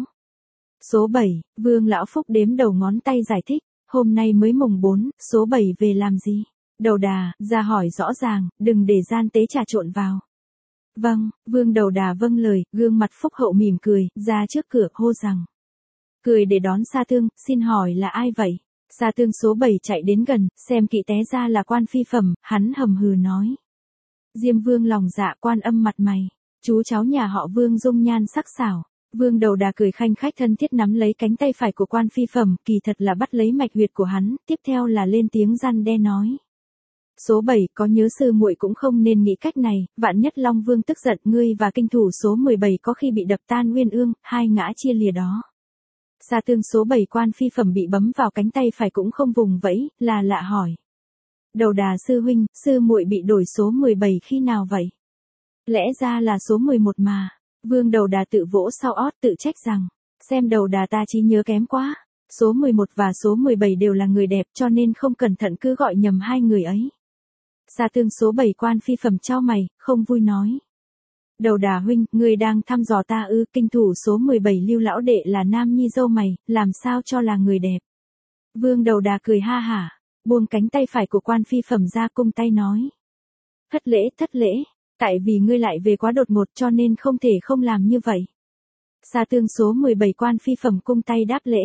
Số bảy, Vương Lão Phúc đếm đầu ngón tay giải thích, hôm nay mới mùng bốn, số bảy về làm gì? Đầu Đà, ra hỏi rõ ràng, đừng để gian tế trà trộn vào. Vâng, Vương Đầu Đà vâng lời, gương mặt phúc hậu mỉm cười, ra trước cửa, hô rằng. Cười để đón Sa Tương, xin hỏi là ai vậy? Sa Tương số bảy chạy đến gần, xem kỵ té ra là quan phi phẩm, hắn hầm hừ nói. Diêm Vương lòng dạ Quan Âm mặt mày, chú cháu nhà họ Vương dung nhan sắc sảo. Vương Đầu Đà cười khanh khách thân thiết nắm lấy cánh tay phải của quan phi phẩm, kỳ thật là bắt lấy mạch huyệt của hắn, tiếp theo là lên tiếng răn đe nói. Số bảy, có nhớ sư muội cũng không nên nghĩ cách này, vạn nhất Long Vương tức giận, ngươi và kinh thủ số mười bảy có khi bị đập tan uyên ương, hai ngã chia lìa đó. Sa Tương số bảy quan phi phẩm bị bấm vào cánh tay phải cũng không vùng vẫy, là lạ hỏi. Đầu Đà sư huynh, sư muội bị đổi số mười bảy khi nào vậy? Lẽ ra là số mười một mà. Vương Đầu Đà tự vỗ sau ót tự trách rằng, xem Đầu Đà ta trí nhớ kém quá. Số mười một và số mười bảy đều là người đẹp cho nên không cẩn thận cứ gọi nhầm hai người ấy. Sa Tương số bảy quan phi phẩm chau mày, không vui nói. Đầu Đà huynh, người đang thăm dò ta ư? Kinh thủ số mười bảy Lưu lão đệ là nam nhi dâu mày, làm sao cho là người đẹp? Vương Đầu Đà cười ha hả, buông cánh tay phải của quan phi phẩm ra cung tay nói. Thất lễ, thất lễ, tại vì ngươi lại về quá đột ngột cho nên không thể không làm như vậy. Sa Tương số mười bảy quan phi phẩm cung tay đáp lễ.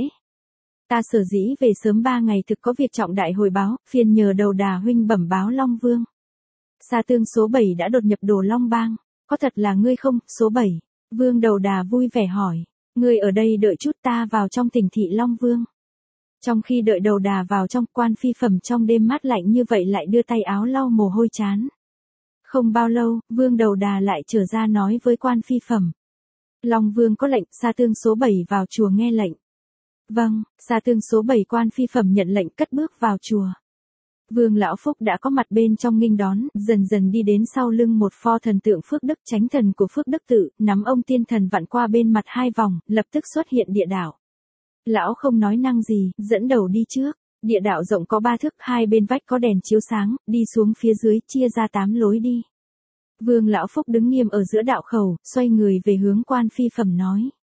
Ta sở dĩ về sớm ba ngày thực có việc trọng đại hồi báo, phiền nhờ Đầu Đà huynh bẩm báo Long Vương. Sa Tương số bảy đã đột nhập Đồ Long Bang, có thật là ngươi không? Số bảy, Vương Đầu Đà vui vẻ hỏi, ngươi ở đây đợi chút ta vào trong tỉnh thị Long Vương. Trong khi đợi Đầu Đà vào trong, quan phi phẩm trong đêm mát lạnh như vậy lại đưa tay áo lau mồ hôi chán. Không bao lâu, Vương Đầu Đà lại trở ra nói với quan phi phẩm. Long Vương có lệnh, Sa Tương số bảy vào chùa nghe lệnh. Vâng, Sa Tương số bảy quan phi phẩm nhận lệnh cất bước vào chùa. Vương Lão Phúc đã có mặt bên trong nghênh đón, dần dần đi đến sau lưng một pho thần tượng Phước Đức Chánh Thần của Phước Đức Tự, nắm ông tiên thần vặn qua bên mặt hai vòng, lập tức xuất hiện địa đạo. Lão không nói năng gì, dẫn đầu đi trước. Địa đạo rộng có ba thước, hai bên vách có đèn chiếu sáng, đi xuống phía dưới chia ra tám lối đi. Vương Lão Phúc đứng nghiêm ở giữa đạo khẩu, xoay người về hướng quan phi phẩm nói.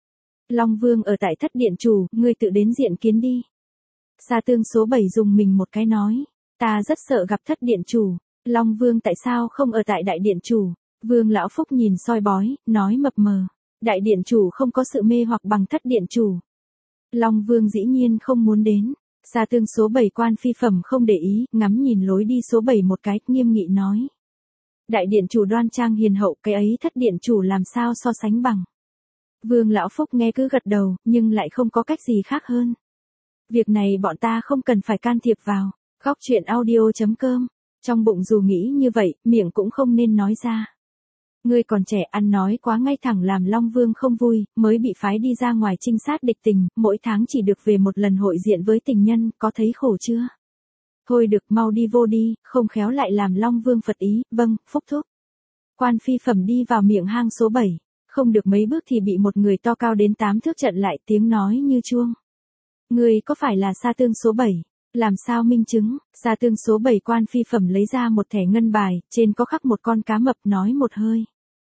Long Vương ở tại thất điện chủ, ngươi tự đến diện kiến đi. Sa Tương số bảy dùng mình một cái nói. Ta rất sợ gặp thất điện chủ. Long Vương tại sao không ở tại đại điện chủ? Vương Lão Phúc nhìn soi bói, nói mập mờ. Đại điện chủ không có sự mê hoặc bằng thất điện chủ. Long Vương dĩ nhiên không muốn đến. Sa Tương số bảy quan phi phẩm không để ý, ngắm nhìn lối đi số bảy một cái, nghiêm nghị nói. Đại điện chủ đoan trang hiền hậu, cái ấy thất điện chủ làm sao so sánh bằng. Vương Lão Phúc nghe cứ gật đầu, nhưng lại không có cách gì khác hơn. Việc này bọn ta không cần phải can thiệp vào. Góc truyện audio chấm com. Trong bụng dù nghĩ như vậy, miệng cũng không nên nói ra. Ngươi còn trẻ ăn nói quá ngay thẳng làm Long Vương không vui, mới bị phái đi ra ngoài trinh sát địch tình, mỗi tháng chỉ được về một lần hội diện với tình nhân, có thấy khổ chưa? Thôi được, mau đi vô đi, không khéo lại làm Long Vương phật ý. Vâng, Phúc thúc. Quan phi phẩm đi vào miệng hang số bảy, không được mấy bước thì bị một người to cao đến tám thước chặn lại, tiếng nói như chuông. Ngươi có phải là Sa Tương số bảy? Làm sao minh chứng? Sa Tương số bảy quan phi phẩm lấy ra một thẻ ngân bài, trên có khắc một con cá mập, nói một hơi.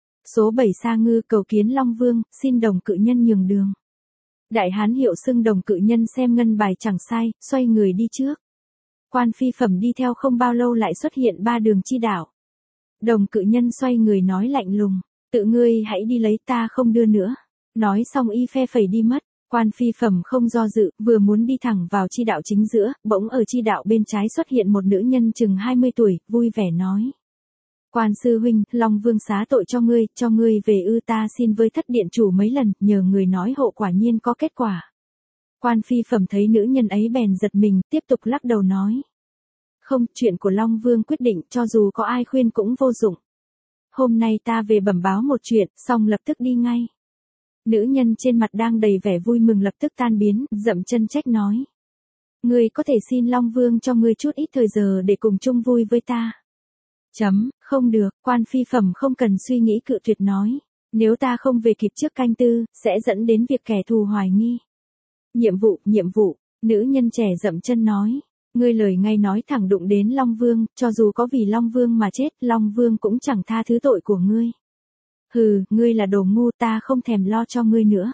Số bảy Sa Ngư cầu kiến Long Vương, xin đồng cự nhân nhường đường. Đại hán hiệu xưng đồng cự nhân xem ngân bài chẳng sai, xoay người đi trước. Quan phi phẩm đi theo không bao lâu lại xuất hiện ba đường chi đạo. Đồng cự nhân xoay người nói lạnh lùng, tự ngươi hãy đi lấy, ta không đưa nữa. Nói xong y phe phẩy đi mất. Quan phi phẩm không do dự, vừa muốn đi thẳng vào chi đạo chính giữa, bỗng ở chi đạo bên trái xuất hiện một nữ nhân chừng hai mươi tuổi, vui vẻ nói. Quan sư huynh, Long Vương xá tội cho ngươi, cho ngươi về ư? Ta xin với thất điện chủ mấy lần, nhờ người nói hộ quả nhiên có kết quả. Quan phi phẩm thấy nữ nhân ấy bèn giật mình, tiếp tục lắc đầu nói. Không, chuyện của Long Vương quyết định, cho dù có ai khuyên cũng vô dụng. Hôm nay ta về bẩm báo một chuyện, xong lập tức đi ngay. Nữ nhân trên mặt đang đầy vẻ vui mừng lập tức tan biến, dậm chân trách nói. Ngươi có thể xin Long Vương cho ngươi chút ít thời giờ để cùng chung vui với ta. Chấm, không được, quan phi phẩm không cần suy nghĩ cự tuyệt nói. Nếu ta không về kịp trước canh tư, sẽ dẫn đến việc kẻ thù hoài nghi. Nhiệm vụ, nhiệm vụ, nữ nhân trẻ dậm chân nói. Ngươi lời ngay nói thẳng đụng đến Long Vương, cho dù có vì Long Vương mà chết, Long Vương cũng chẳng tha thứ tội của ngươi. Hừ, ngươi là đồ ngu, ta không thèm lo cho ngươi nữa.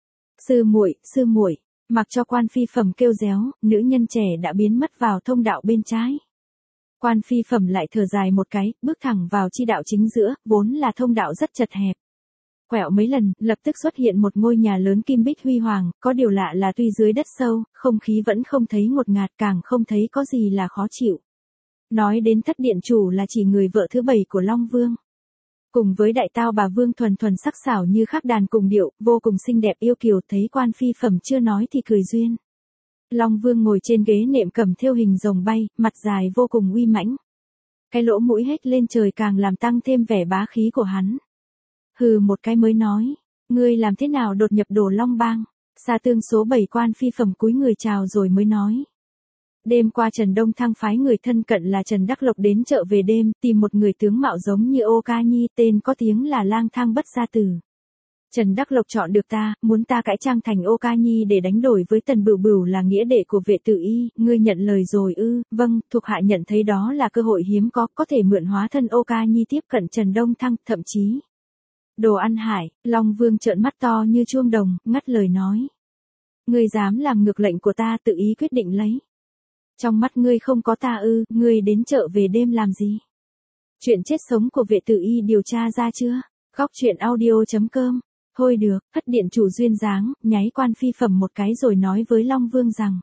Sư muội, sư muội, mặc cho quan phi phẩm kêu réo, nữ nhân trẻ đã biến mất vào thông đạo bên trái. Quan phi phẩm lại thở dài một cái, bước thẳng vào chi đạo chính giữa, vốn là thông đạo rất chật hẹp. Quẹo mấy lần, lập tức xuất hiện một ngôi nhà lớn kim bích huy hoàng, có điều lạ là tuy dưới đất sâu, không khí vẫn không thấy ngột ngạt, càng không thấy có gì là khó chịu. Nói đến thất điện chủ là chỉ người vợ thứ bảy của Long Vương. Cùng với đại tao bà Vương thuần thuần sắc sảo như khắc đàn cùng điệu, vô cùng xinh đẹp yêu kiều, thấy quan phi phẩm chưa nói thì cười duyên. Long Vương ngồi trên ghế nệm cầm thêu hình rồng bay, mặt dài vô cùng uy mãnh. Cái lỗ mũi hết lên trời càng làm tăng thêm vẻ bá khí của hắn. Hừ một cái mới nói, ngươi làm thế nào đột nhập Đồ Long Bang? Sa Tương số bảy quan phi phẩm cúi người chào rồi mới nói. Đêm qua Trần Đông Thăng phái người thân cận là Trần Đắc Lộc đến chợ về đêm, tìm một người tướng mạo giống như Ô Ca Nhi, tên có tiếng là Lang Thang Bất Gia Tử. Trần Đắc Lộc chọn được ta, muốn ta cải trang thành Ô Ca Nhi để đánh đổi với Tần Bửu Bửu là nghĩa đệ của Vệ Tử Y, ngươi nhận lời rồi ư? Vâng, thuộc hạ nhận thấy đó là cơ hội hiếm có, có thể mượn hóa thân Ô Ca Nhi tiếp cận Trần Đông Thăng, thậm chí. Đồ ăn hại, Long Vương trợn mắt to như chuông đồng, ngắt lời nói. Ngươi dám làm ngược lệnh của ta, tự ý quyết định lấy. Trong mắt ngươi không có ta ư? Ngươi đến chợ về đêm làm gì? Chuyện chết sống của Vệ Tử Y điều tra ra chưa? Góc truyện audio chấm com. Thôi được, Hất Điện chủ duyên dáng, nháy quan phi phẩm một cái rồi nói với Long Vương rằng.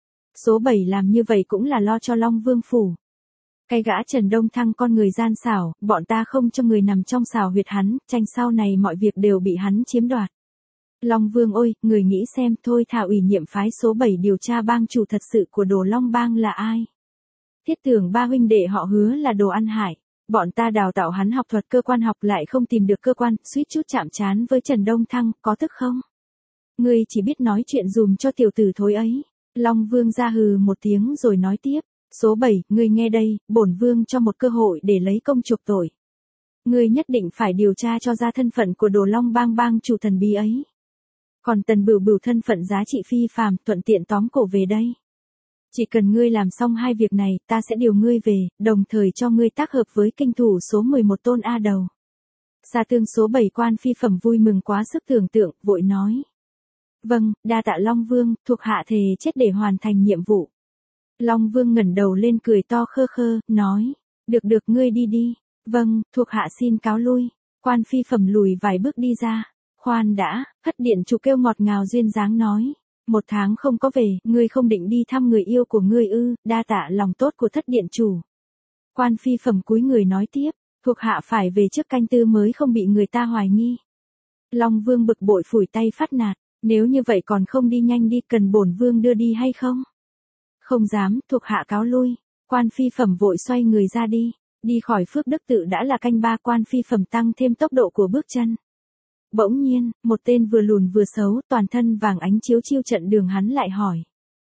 Số bảy làm như vậy cũng là lo cho Long Vương phủ. Cái gã Trần Đông Thăng con người gian xảo, bọn ta không cho người nằm trong xào huyệt hắn, tranh sau này mọi việc đều bị hắn chiếm đoạt. Long Vương ôi, người nghĩ xem thôi thà ủy nhiệm phái số bảy điều tra bang chủ thật sự của Đồ Long bang là ai. Thiết tưởng ba huynh đệ họ Hứa là đồ ăn hại. Bọn ta đào tạo hắn học thuật cơ quan học lại không tìm được cơ quan, suýt chút chạm trán với Trần Đông Thăng, có tức không? Ngươi chỉ biết nói chuyện dùm cho tiểu tử thối ấy. Long Vương ra hừ một tiếng rồi nói tiếp. Số bảy, ngươi nghe đây, bổn Vương cho một cơ hội để lấy công chuộc tội. Ngươi nhất định phải điều tra cho ra thân phận của Đồ Long bang bang chủ thần bí ấy. Còn Tần Bửu Bửu thân phận giá trị phi phàm, thuận tiện tóm cổ về đây. Chỉ cần ngươi làm xong hai việc này, ta sẽ điều ngươi về, đồng thời cho ngươi tác hợp với kinh thủ số mười một Tôn A Đầu. Sa Tương số bảy quan phi phẩm vui mừng quá sức tưởng tượng, vội nói. Vâng, đa tạ Long Vương, thuộc hạ thề chết để hoàn thành nhiệm vụ. Long Vương ngẩng đầu lên cười to khơ khơ, nói. Được được ngươi đi đi. Vâng, thuộc hạ xin cáo lui. Quan phi phẩm lùi vài bước đi ra. Khoan đã, Hất Điện chủ kêu ngọt ngào duyên dáng nói. Một tháng không có về, ngươi không định đi thăm người yêu của ngươi ư? Đa tạ lòng tốt của Thất Điện chủ. Quan phi phẩm cúi người nói tiếp, thuộc hạ phải về trước canh tư mới không bị người ta hoài nghi. Long Vương bực bội phủi tay phát nạt, nếu như vậy còn không đi nhanh đi, cần bổn Vương đưa đi hay không? Không dám, thuộc hạ cáo lui. Quan phi phẩm vội xoay người ra đi, đi khỏi Phước Đức Tự đã là canh ba, quan phi phẩm tăng thêm tốc độ của bước chân. Bỗng nhiên, một tên vừa lùn vừa xấu, toàn thân vàng ánh chiếu chiêu trận đường hắn lại hỏi.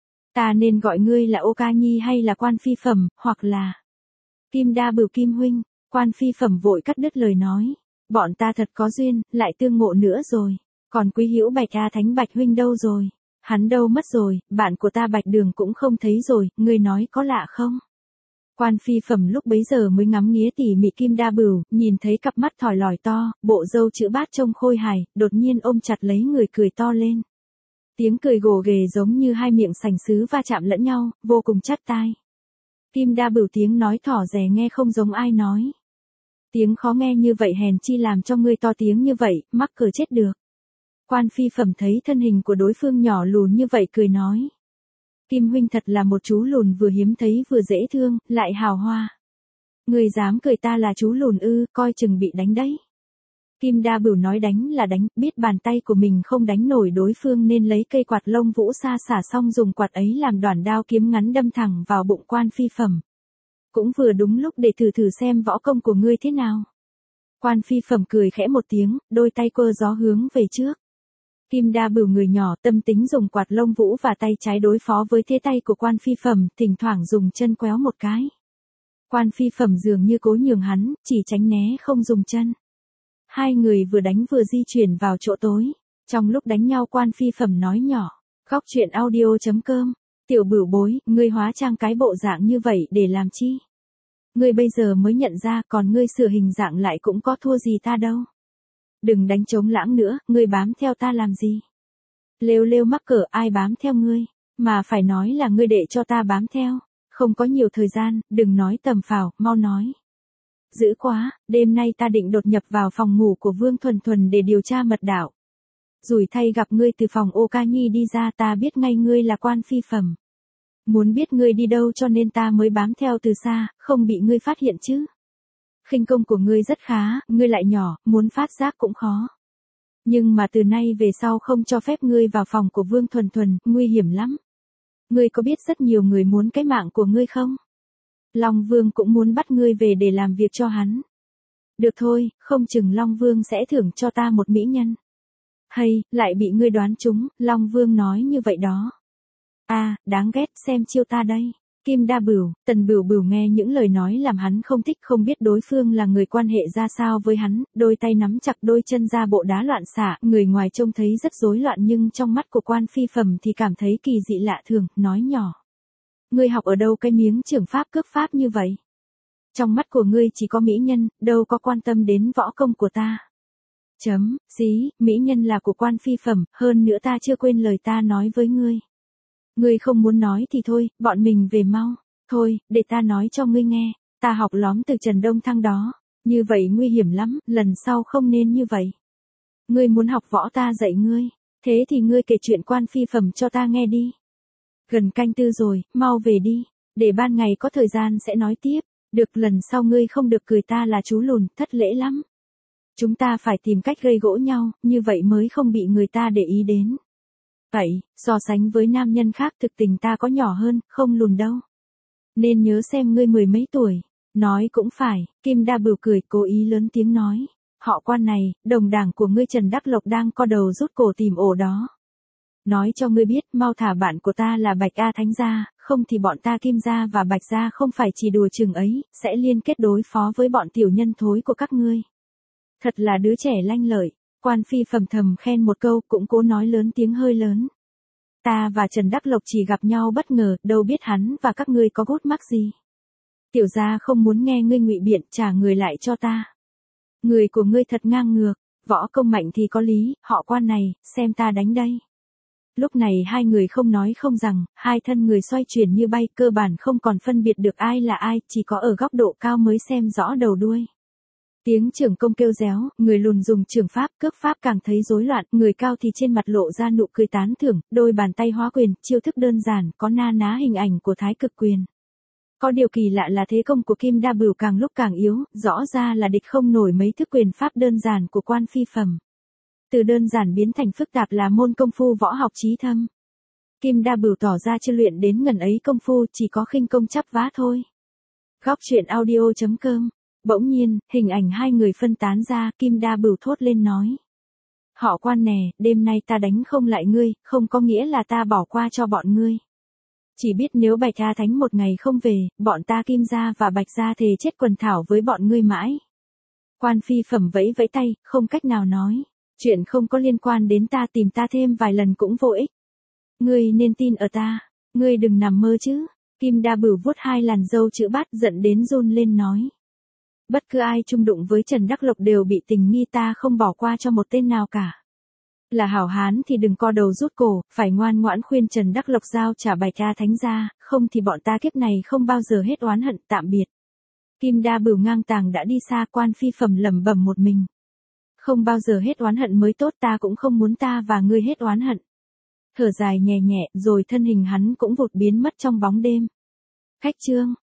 Ta nên gọi ngươi là Ô Ca Nhi hay là quan phi phẩm, hoặc là Kim Đa Bửu Kim huynh? Quan phi phẩm vội cắt đứt lời nói. Bọn ta thật có duyên, lại tương ngộ nữa rồi. Còn quý hữu Bạch A Thánh Bạch huynh đâu rồi? Hắn đâu mất rồi, bạn của ta Bạch Đường cũng không thấy rồi, ngươi nói có lạ không? Quan phi phẩm lúc bấy giờ mới ngắm nghía tỉ mỉ Kim Đa Bửu, nhìn thấy cặp mắt thỏi lòi to, bộ râu chữ bát trông khôi hài, đột nhiên ôm chặt lấy người cười to lên. Tiếng cười gồ ghề giống như hai miệng sành sứ va chạm lẫn nhau, vô cùng chát tai. Kim Đa Bửu tiếng nói thỏ rè nghe không giống ai nói. Tiếng khó nghe như vậy hèn chi làm cho ngươi to tiếng như vậy, mắc cỡ chết được. Quan phi phẩm thấy thân hình của đối phương nhỏ lùn như vậy cười nói. Kim huynh thật là một chú lùn vừa hiếm thấy vừa dễ thương, lại hào hoa. Người dám cười ta là chú lùn ư, coi chừng bị đánh đấy. Kim Đa Bửu nói đánh là đánh, biết bàn tay của mình không đánh nổi đối phương nên lấy cây quạt lông vũ sa xả xong dùng quạt ấy làm đoản đao kiếm ngắn đâm thẳng vào bụng quan phi phẩm. Cũng vừa đúng lúc để thử thử xem võ công của ngươi thế nào. Quan phi phẩm cười khẽ một tiếng, đôi tay quơ gió hướng về trước. Kim Đa Bửu người nhỏ tâm tính dùng quạt lông vũ và tay trái đối phó với thế tay của quan phi phẩm, thỉnh thoảng dùng chân quéo một cái. Quan phi phẩm dường như cố nhường hắn, chỉ tránh né không dùng chân. Hai người vừa đánh vừa di chuyển vào chỗ tối. Trong lúc đánh nhau quan phi phẩm nói nhỏ. Góc truyện audio chấm com. Tiểu Bửu bối, ngươi hóa trang cái bộ dạng như vậy để làm chi? Ngươi bây giờ mới nhận ra, còn ngươi sửa hình dạng lại cũng có thua gì ta đâu. Đừng đánh trống lãng nữa, ngươi bám theo ta làm gì? Lêu lêu mắc cỡ, ai bám theo ngươi? Mà phải nói là ngươi để cho ta bám theo. Không có nhiều thời gian, đừng nói tầm phào, mau nói. Dữ quá, đêm nay ta định đột nhập vào phòng ngủ của Vương Thuần Thuần để điều tra mật đạo. Rủi thay gặp ngươi từ phòng Ô Ca Nhi đi ra, ta biết ngay ngươi là quan phi phẩm. Muốn biết ngươi đi đâu cho nên ta mới bám theo từ xa, không bị ngươi phát hiện chứ. Khinh công của ngươi rất khá, ngươi lại nhỏ, muốn phát giác cũng khó. Nhưng mà từ nay về sau không cho phép ngươi vào phòng của Vương Thuần Thuần, nguy hiểm lắm. Ngươi có biết rất nhiều người muốn cái mạng của ngươi không? Long Vương cũng muốn bắt ngươi về để làm việc cho hắn. Được thôi, không chừng Long Vương sẽ thưởng cho ta một mỹ nhân. Hay, lại bị ngươi đoán trúng, Long Vương nói như vậy đó. A, à, đáng ghét, xem chiêu ta đây. Kim Đa Bửu, Tần Bửu Bửu nghe những lời nói làm hắn không thích, không biết đối phương là người quan hệ ra sao với hắn, đôi tay nắm chặt, đôi chân ra bộ đá loạn xạ, người ngoài trông thấy rất rối loạn nhưng trong mắt của quan phi phẩm thì cảm thấy kỳ dị lạ thường, nói nhỏ. Ngươi học ở đâu cái miếng trưởng pháp cước pháp như vậy? Trong mắt của ngươi chỉ có mỹ nhân, đâu có quan tâm đến võ công của ta. Chấm, xí, mỹ nhân là của quan phi phẩm, hơn nữa ta chưa quên lời ta nói với ngươi. Ngươi không muốn nói thì thôi, bọn mình về mau. Thôi, để ta nói cho ngươi nghe, ta học lóm từ Trần Đông Thăng đó. Như vậy nguy hiểm lắm, lần sau không nên như vậy. Ngươi muốn học võ ta dạy ngươi, thế thì ngươi kể chuyện quan phi phẩm cho ta nghe đi. Gần canh tư rồi, mau về đi, để ban ngày có thời gian sẽ nói tiếp. Được, lần sau ngươi không được cười ta là chú lùn, thất lễ lắm. Chúng ta phải tìm cách gây gỗ nhau, như vậy mới không bị người ta để ý đến. Vậy, so sánh với nam nhân khác thực tình ta có nhỏ hơn, không lùn đâu. Nên nhớ xem ngươi mười mấy tuổi. Nói cũng phải, Kim Đa Bửu cười, cố ý lớn tiếng nói. Họ Quan này, đồng đảng của ngươi Trần Đắc Lộc đang co đầu rút cổ tìm ổ đó. Nói cho ngươi biết, mau thả bạn của ta là Bạch A Thánh gia, không thì bọn ta Kim gia và Bạch gia không phải chỉ đùa chừng ấy, sẽ liên kết đối phó với bọn tiểu nhân thối của các ngươi. Thật là đứa trẻ lanh lợi. Quan phi phẩm thầm khen một câu, cũng cố nói lớn tiếng hơi lớn. Ta và Trần Đắc Lộc chỉ gặp nhau bất ngờ, đâu biết hắn và các ngươi có gút mắc gì. Tiểu gia không muốn nghe ngươi ngụy biện, trả người lại cho ta. Người của ngươi thật ngang ngược, võ công mạnh thì có lý, họ Quan này, xem ta đánh đây. Lúc này hai người không nói không rằng, hai thân người xoay chuyển như bay, cơ bản không còn phân biệt được ai là ai, chỉ có ở góc độ cao mới xem rõ đầu đuôi. Tiếng trưởng công kêu réo, người lùn dùng trưởng pháp, cước pháp càng thấy rối loạn, người cao thì trên mặt lộ ra nụ cười tán thưởng, đôi bàn tay hóa quyền, chiêu thức đơn giản, có na ná hình ảnh của Thái Cực quyền. Có điều kỳ lạ là thế công của Kim Đa Bửu càng lúc càng yếu, rõ ra là địch không nổi mấy thức quyền pháp đơn giản của quan phi phẩm. Từ đơn giản biến thành phức tạp là môn công phu võ học chí thâm. Kim Đa Bửu tỏ ra chưa luyện đến ngần ấy công phu, chỉ có khinh công chắp vá thôi. Góc truyện audio chấm com. Bỗng nhiên, hình ảnh hai người phân tán ra, Kim Đa Bửu thốt lên nói. Họ Quan nè, đêm nay ta đánh không lại ngươi, không có nghĩa là ta bỏ qua cho bọn ngươi. Chỉ biết nếu Bạch A Thánh một ngày không về, bọn ta Kim gia và Bạch gia thề chết quần thảo với bọn ngươi mãi. Quan phi phẩm vẫy vẫy tay, không cách nào nói. Chuyện không có liên quan đến ta, tìm ta thêm vài lần cũng vô ích. Ngươi nên tin ở ta, ngươi đừng nằm mơ chứ. Kim Đa Bửu vuốt hai làn râu chữ bát, giận đến run lên nói. Bất cứ ai chung đụng với Trần Đắc Lộc đều bị tình nghi, ta không bỏ qua cho một tên nào cả. Là hảo hán thì đừng co đầu rút cổ, phải ngoan ngoãn khuyên Trần Đắc Lộc giao trả Bạch A Thánh gia, không thì bọn ta kiếp này không bao giờ hết oán hận, tạm biệt. Kim Đa Bửu ngang tàng đã đi xa, quan phi phẩm lẩm bẩm một mình. Không bao giờ hết oán hận mới tốt, ta cũng không muốn ta và ngươi hết oán hận. Thở dài nhẹ nhẹ, rồi thân hình hắn cũng vụt biến mất trong bóng đêm. Khách chương.